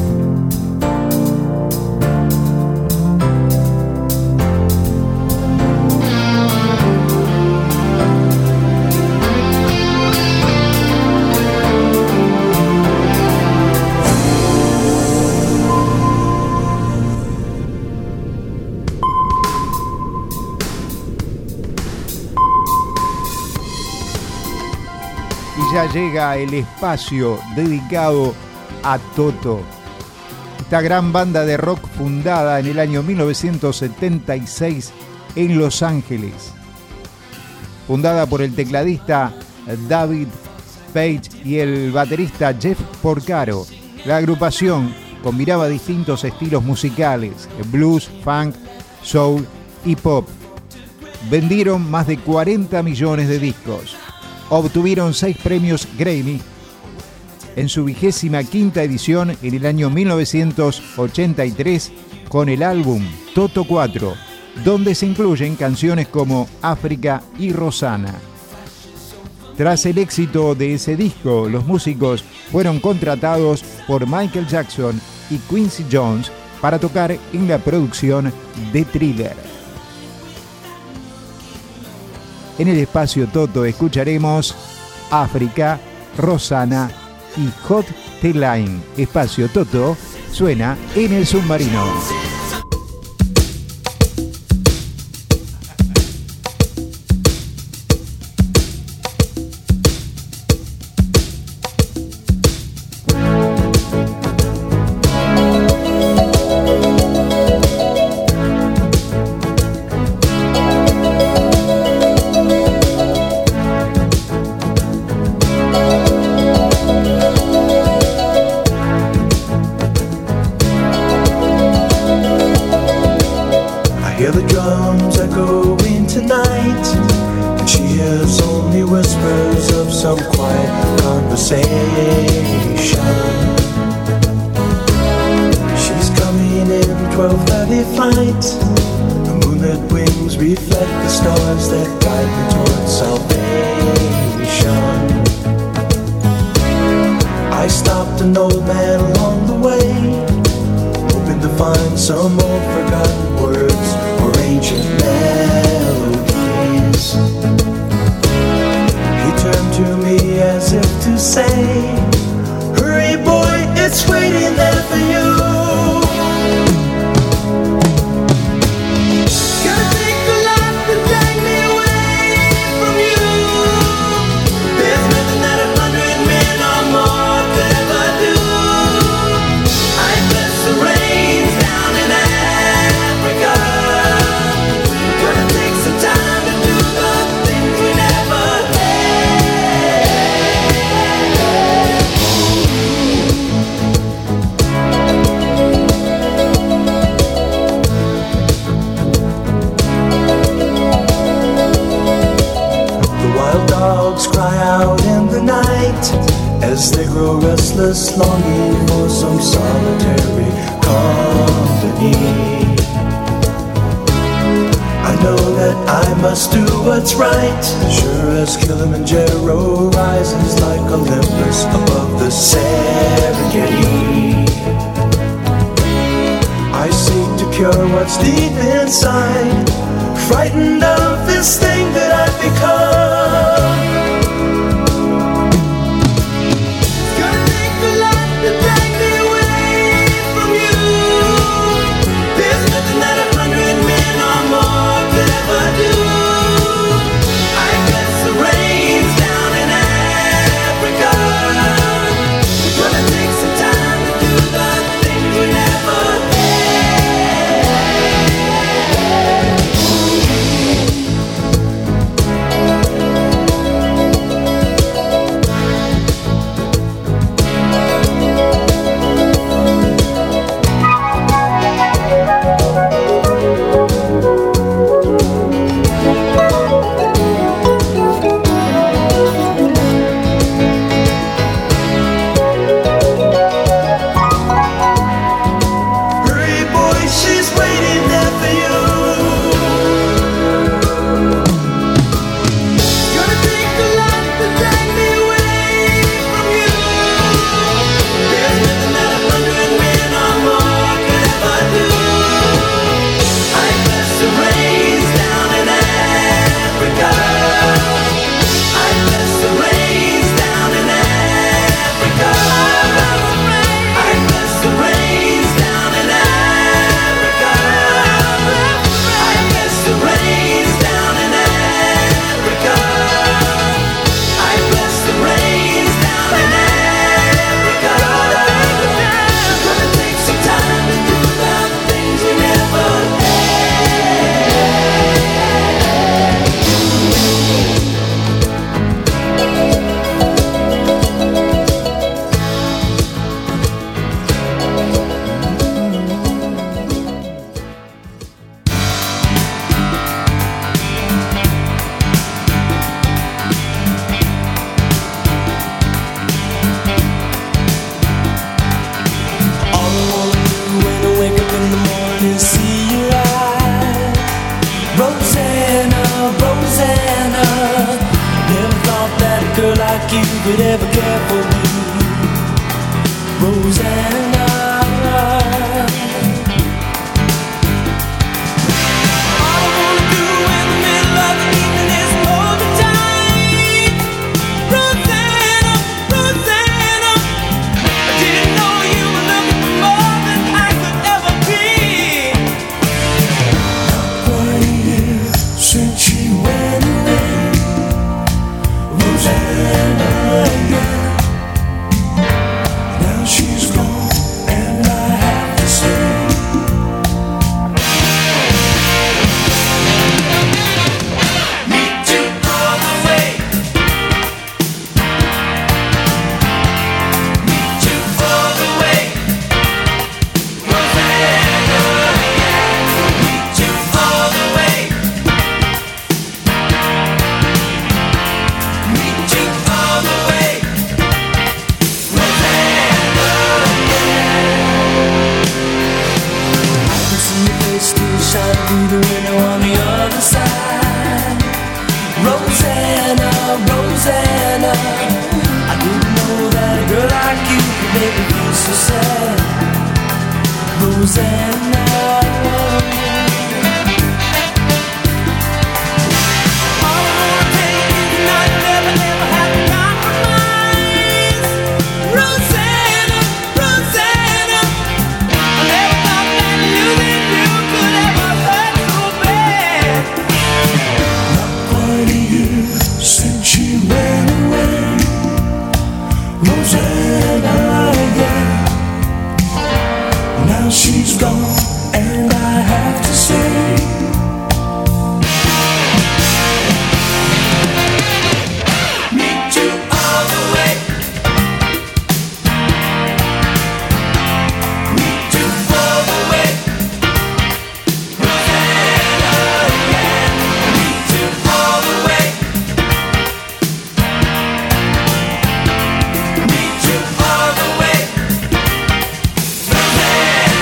Y ya llega el espacio dedicado a Toto. Esta gran banda de rock fundada en el año mil novecientos setenta y seis en Los Ángeles. Fundada por el tecladista David Page y el baterista Jeff Porcaro. La agrupación combinaba distintos estilos musicales: blues, funk, soul y pop. Vendieron más de cuarenta millones de discos. Obtuvieron seis premios Grammy en su vigésima quinta edición en el año mil novecientos ochenta y tres con el álbum Toto cuatro, donde se incluyen canciones como África y Rosanna. Tras el éxito de ese disco, los músicos fueron contratados por Michael Jackson y Quincy Jones para tocar en la producción de Thriller. En el espacio Toto escucharemos África, Rosanna y Hot Line. Espacio Toto suena en el submarino. Never like you could ever care for me, Rosanna. All I wanna do in the middle of the evening is hold you tight, Rosanna, Rosanna. I didn't know you were looking for more than I could ever be. Not quite a year since she went away, Rosanna, yeah. Now she's gone, and I have to say, meet you all the way, meet you all the way, Rosanna, yeah. Meet you all the way, meet you all the way, Rosanna, yeah. I can see your face still shine through the window on the other side, Rosanna, Rosanna. I didn't know that a girl like you could make me feel so sad, Rosanna. All I wanna take is a night, never, never have to compromise, Rosanna, Rosanna. I never thought that losing you could ever hurt so bad. Not quite a year since she went away, Rosanna, yeah. Now she's gone, and I have to say, meet you all the way, meet you all the way, Rosanna, yeah. Meet you all the way, meet you all the way, Rosanna,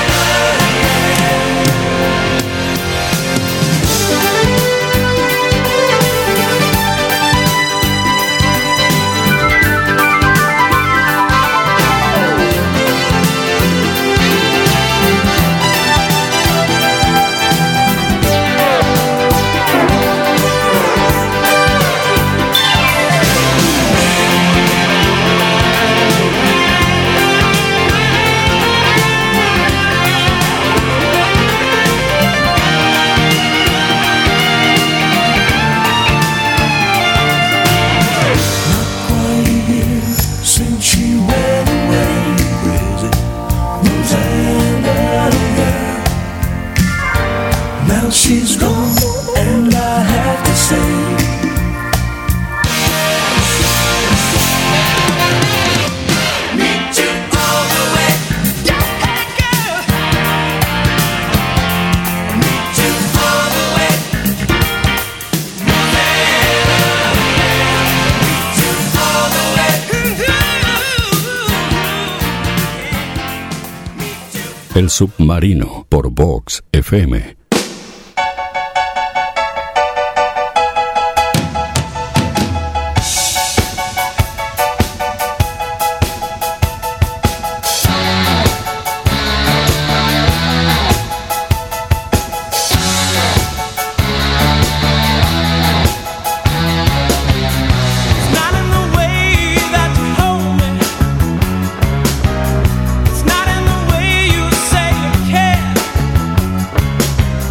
quite a year since she went away, Rosanna, yeah. Now she's gone, and I have to say, meet you all the way, yeah, girl. Meet you all the way, Rosanna, yeah. Meet you all the way, meet you. El Submarino por Vox F M. It's not in the way that you hold me, it's not in the way you say you care.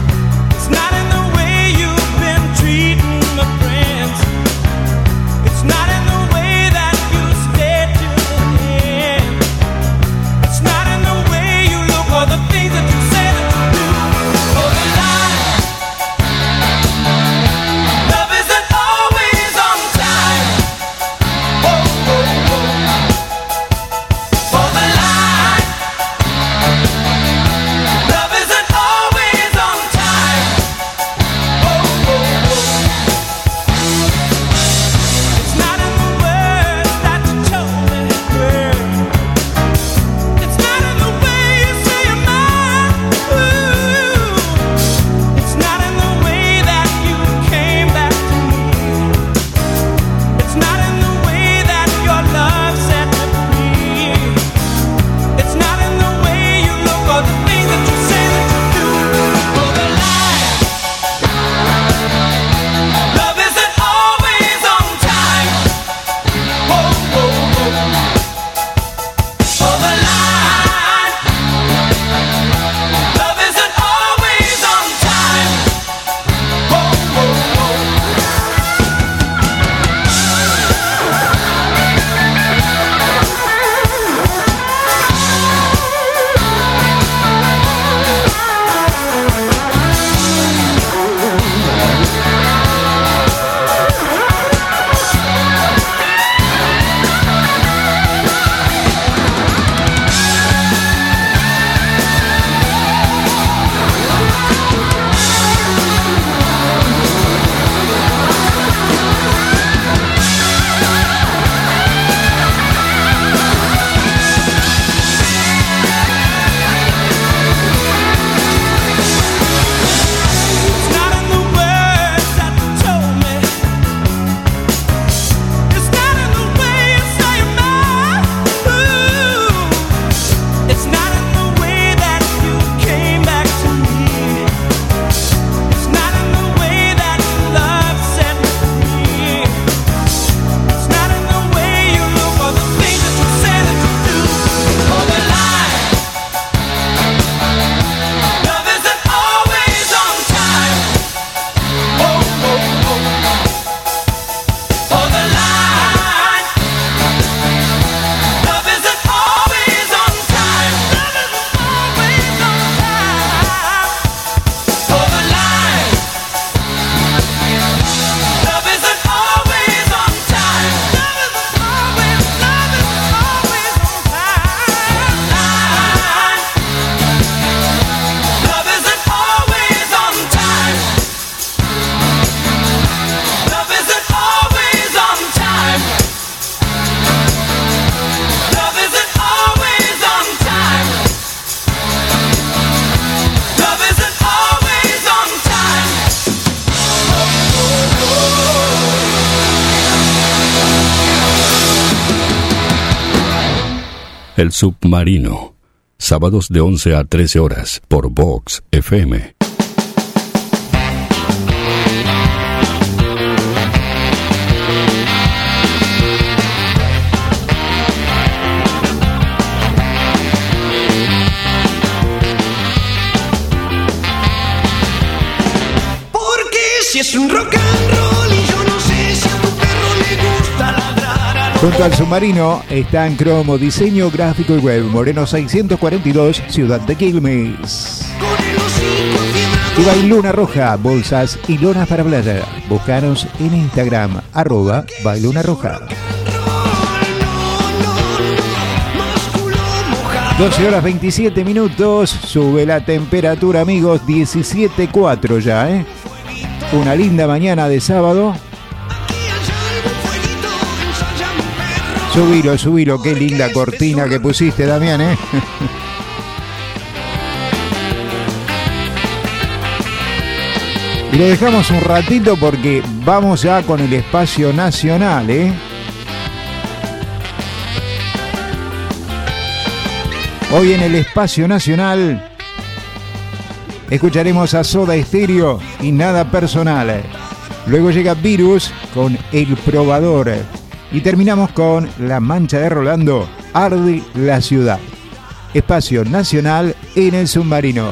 El Submarino. Sábados de once a trece horas por Vox F M. Porque si es un rock and roll y yo no sé si a tu perro le gusta ladrar al Junto al Submarino están Cromo, Diseño Gráfico y Web, Moreno seiscientos cuarenta y dos, Ciudad de Quilmes. con el hocico fiebrado. Y Bailuna Roja, bolsas y lonas para playa. Búscanos en Instagram, arroba Bailuna Roja. doce horas veintisiete minutos, sube la temperatura, amigos, diecisiete cuatro ya, ¿eh? Una linda mañana de sábado. Subilo, subilo, qué linda cortina que pusiste, Damián, ¿eh? Y lo dejamos un ratito porque vamos ya con el espacio nacional, ¿eh? Hoy en el espacio nacional escucharemos a Soda Stereo y Nada Personal. Luego llega Virus con El Probador. Y terminamos con La Mancha de Rolando, Arde la Ciudad. Espacio nacional en el Submarino.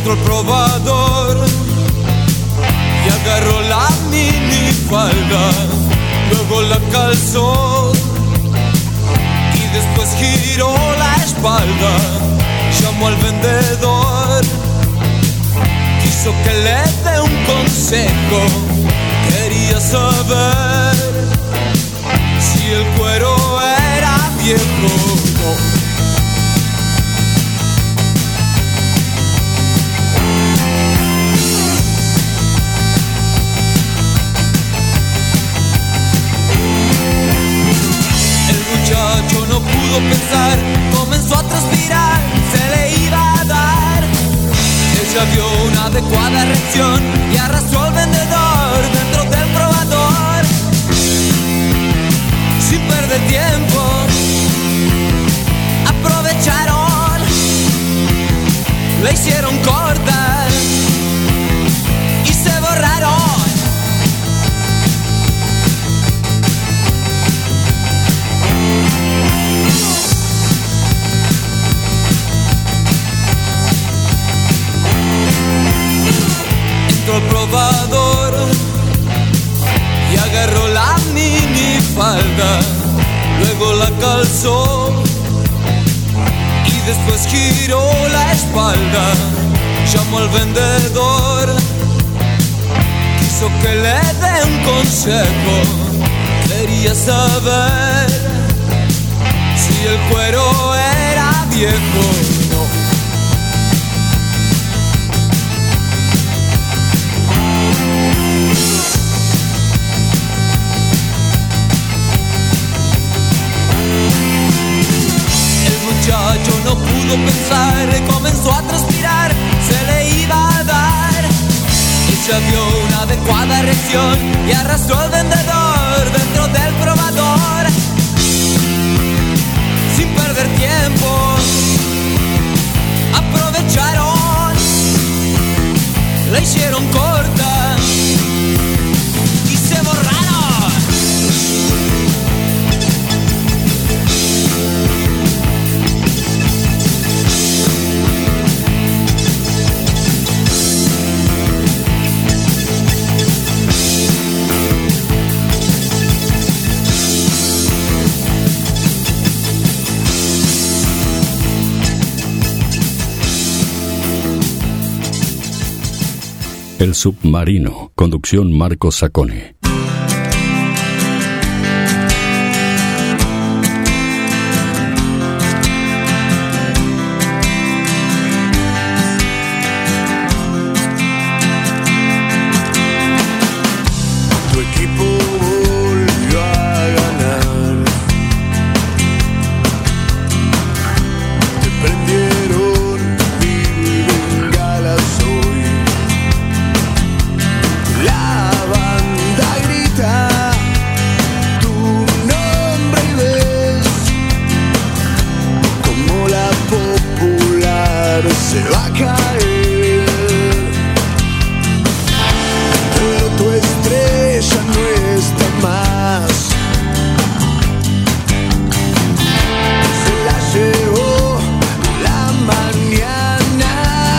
Entró el probador y agarró la minifalda, luego la calzó y después giró la espalda. Llamó al vendedor, quiso que le dé un consejo, quería saber si el cuero era viejo. No. Muchacho no pudo pensar, comenzó a transpirar, se le iba a dar. Ella vio una adecuada reacción y arrastró al vendedor dentro del probador. Sin perder tiempo, aprovecharon, le hicieron cortar y se borraron. Entró el probador y agarró la minifalda, luego la calzó y después giró la espalda. Llamó al vendedor, quiso que le dé un consejo, quería saber si el cuero era viejo. No. Muchacho no pudo pensar, comenzó a transpirar, se le iba a dar. Ella vio una adecuada reacción y arrastró al vendedor dentro del probador. Sin perder tiempo, aprovecharon, le hicieron corta y se borraron. El submarino. Conducción Marcos Sacone. Tu equipo volvió a ganar. Te prendieron mil bengalas hoy. La banda grita tu nombre y ves como la popular se va a caer. Pero tu estrella no está más. Se la llevó la mañana.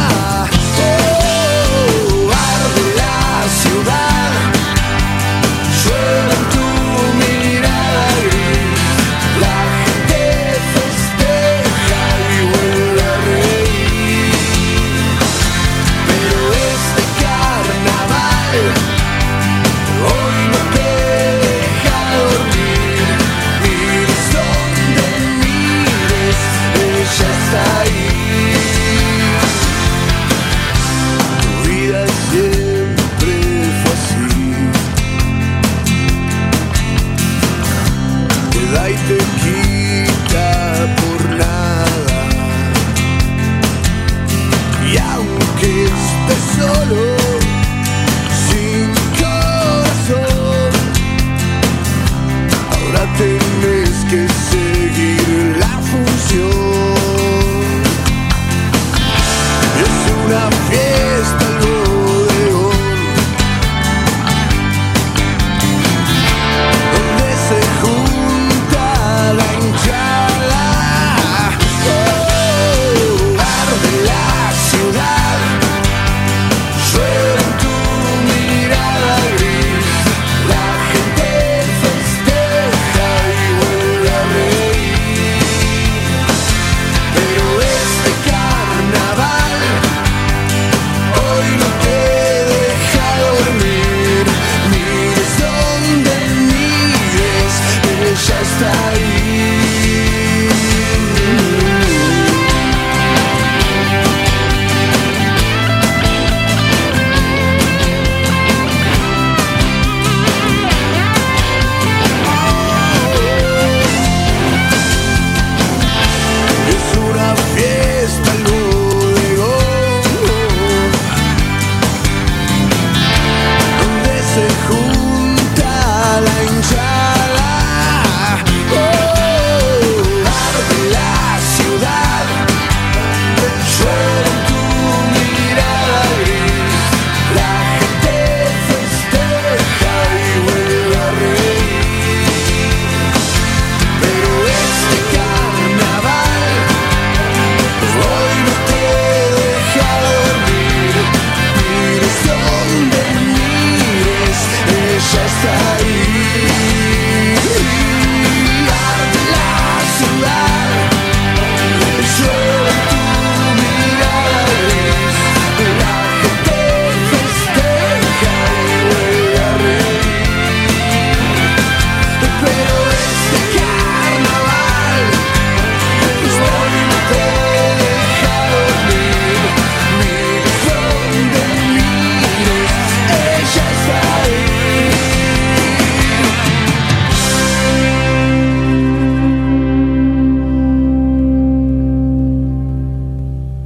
Oh, arde la ciudad, llueve en tu mirada gris. La gente festeja y vuelve a reír.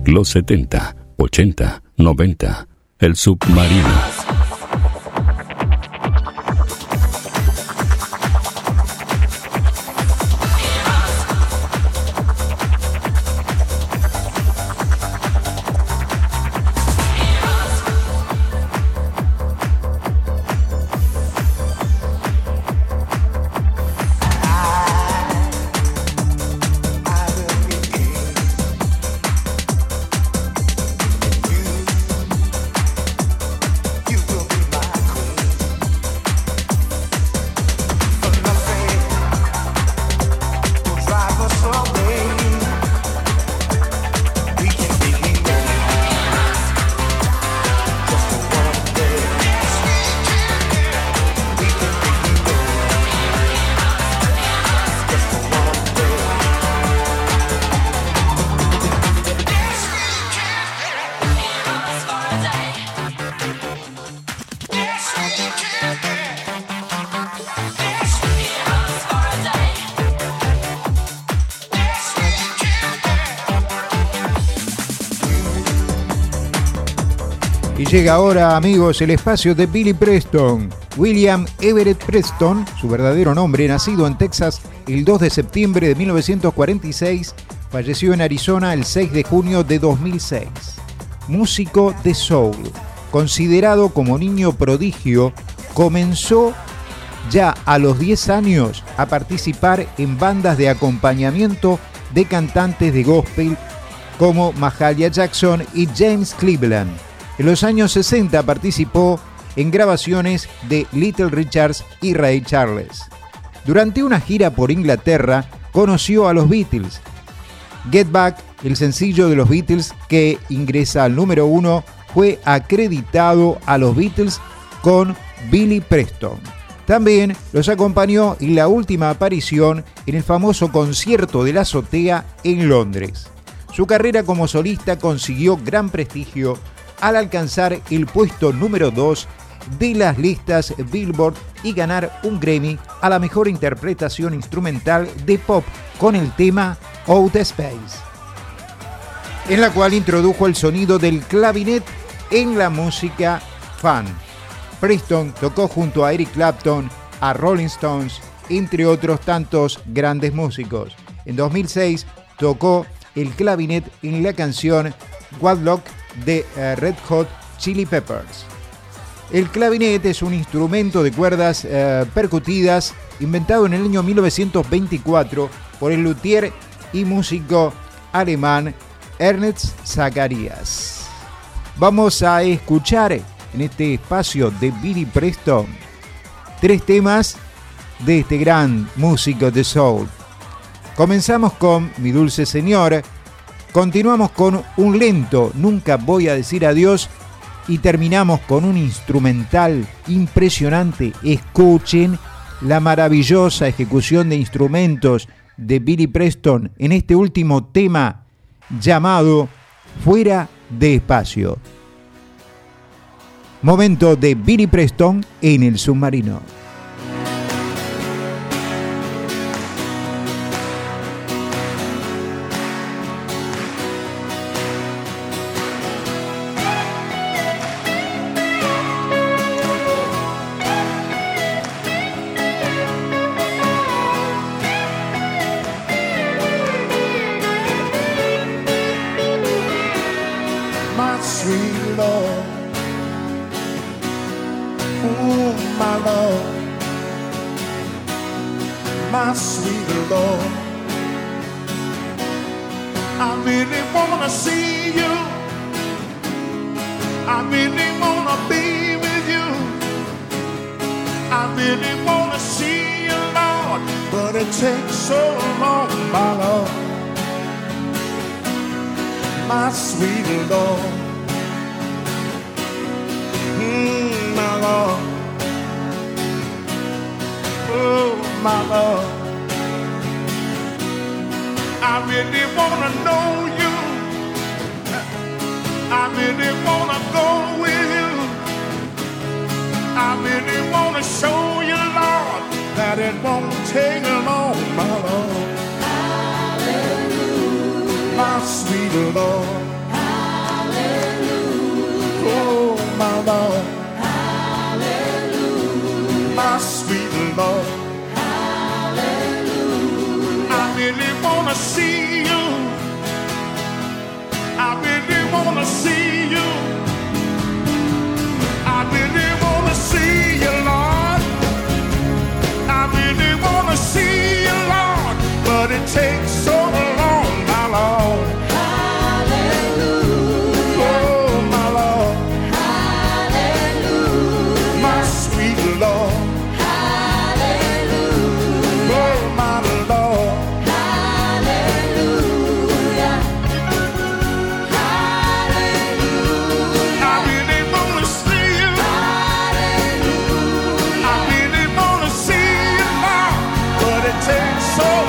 los setenta, ochenta, noventa. El Submarino. Y llega ahora, amigos, el espacio de Billy Preston. William Everett Preston, su verdadero nombre, nacido en Texas el dos de septiembre de mil novecientos cuarenta y seis, falleció en Arizona el seis de junio de dos mil seis. Músico de soul, considerado como niño prodigio, comenzó ya a los diez años a participar en bandas de acompañamiento de cantantes de gospel como Mahalia Jackson y James Cleveland. En los años sesenta participó en grabaciones de Little Richards y Ray Charles. Durante una gira por Inglaterra, conoció a los Beatles. Get Back, el sencillo de los Beatles que ingresa al número uno, fue acreditado a los Beatles con Billy Preston. También los acompañó en la última aparición en el famoso concierto de la azotea en Londres. Su carrera como solista consiguió gran prestigio al alcanzar el puesto número dos de las listas Billboard y ganar un Grammy a la mejor interpretación instrumental de pop con el tema Outer Space, en la cual introdujo el sonido del clavinet en la música fan. Preston tocó junto a Eric Clapton, a Rolling Stones, entre otros tantos grandes músicos. En dos mil seis tocó el clavinet en la canción Wadlock de uh, Red Hot Chili Peppers. El clavinet es un instrumento de cuerdas uh, percutidas inventado en el año mil novecientos veinticuatro por el luthier y músico alemán Ernst Zacharias. Vamos a escuchar en este espacio de Billy Preston tres temas de este gran músico de soul. Comenzamos con Mi Dulce Señor. Continuamos con un lento Nunca Voy a Decir Adiós y terminamos con un instrumental impresionante. Escuchen la maravillosa ejecución de instrumentos de Billy Preston en este último tema llamado Fuera de Espacio. Momento de Billy Preston en el submarino. My sweet Lord, wanna see you. I really wanna see you. I really wanna see you, Lord. I really wanna see you, Lord. But it takes so long, my Lord. Hallelujah. Oh, my Lord. Hallelujah. My sweet Lord. Hallelujah. Oh, my Lord. Hallelujah. Hallelujah. I really wanna see you. Hallelujah. I really wanna see you, Lord. But it takes so long.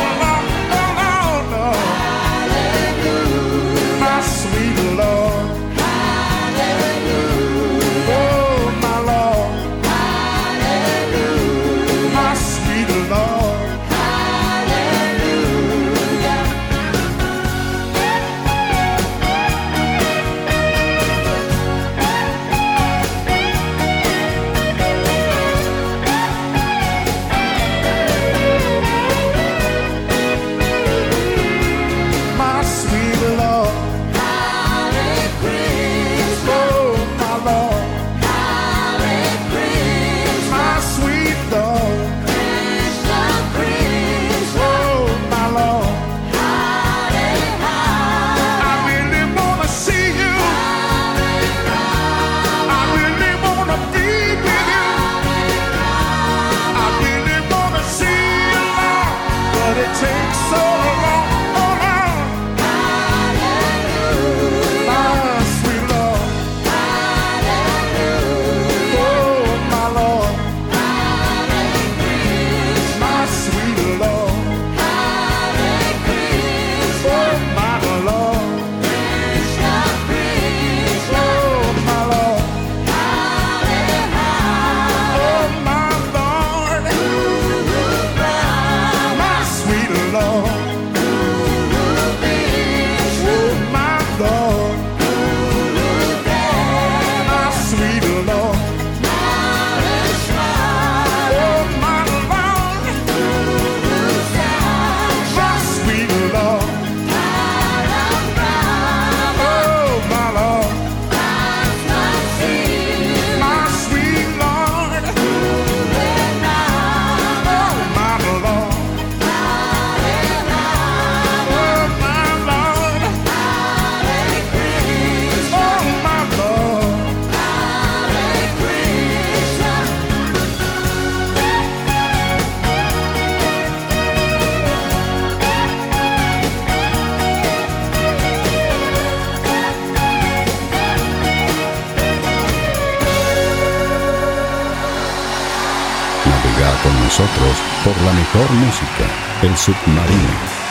Con nosotros por la mejor música, El Submarino.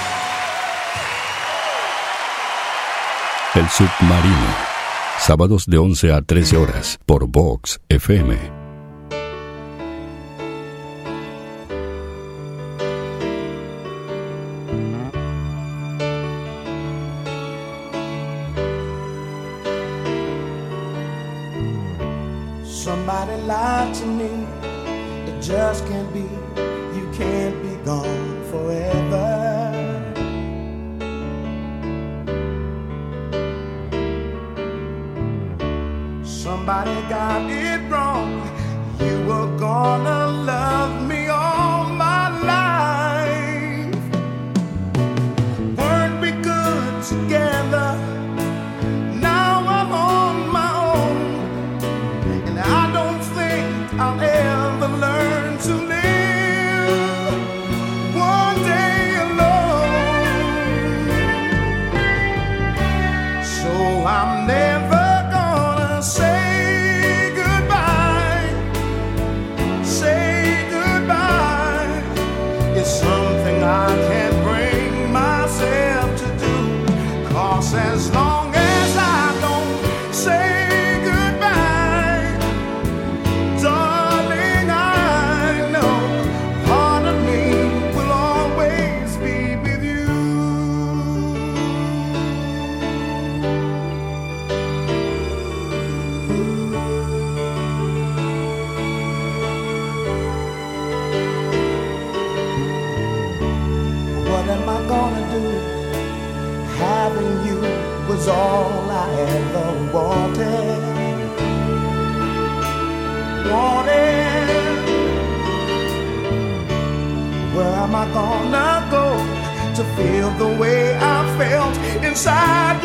El Submarino, sábados de once a trece horas por Vox F M. Somebody lied to me. It just can't be. You can't be gone forever. Somebody got it wrong. You were gonna love me all my life. Weren't we good together? Now I'm on my own, and I don't think I'll ever learn to live one day alone. So I'm never gonna say goodbye, say goodbye. It's something I can't bring myself to do, 'cause as long as I don't say goodbye, darling, I know part of me will always be with you. What am I gonna do having you was all I ever wanted. Wanted. Where am I gonna go to feel the way I felt inside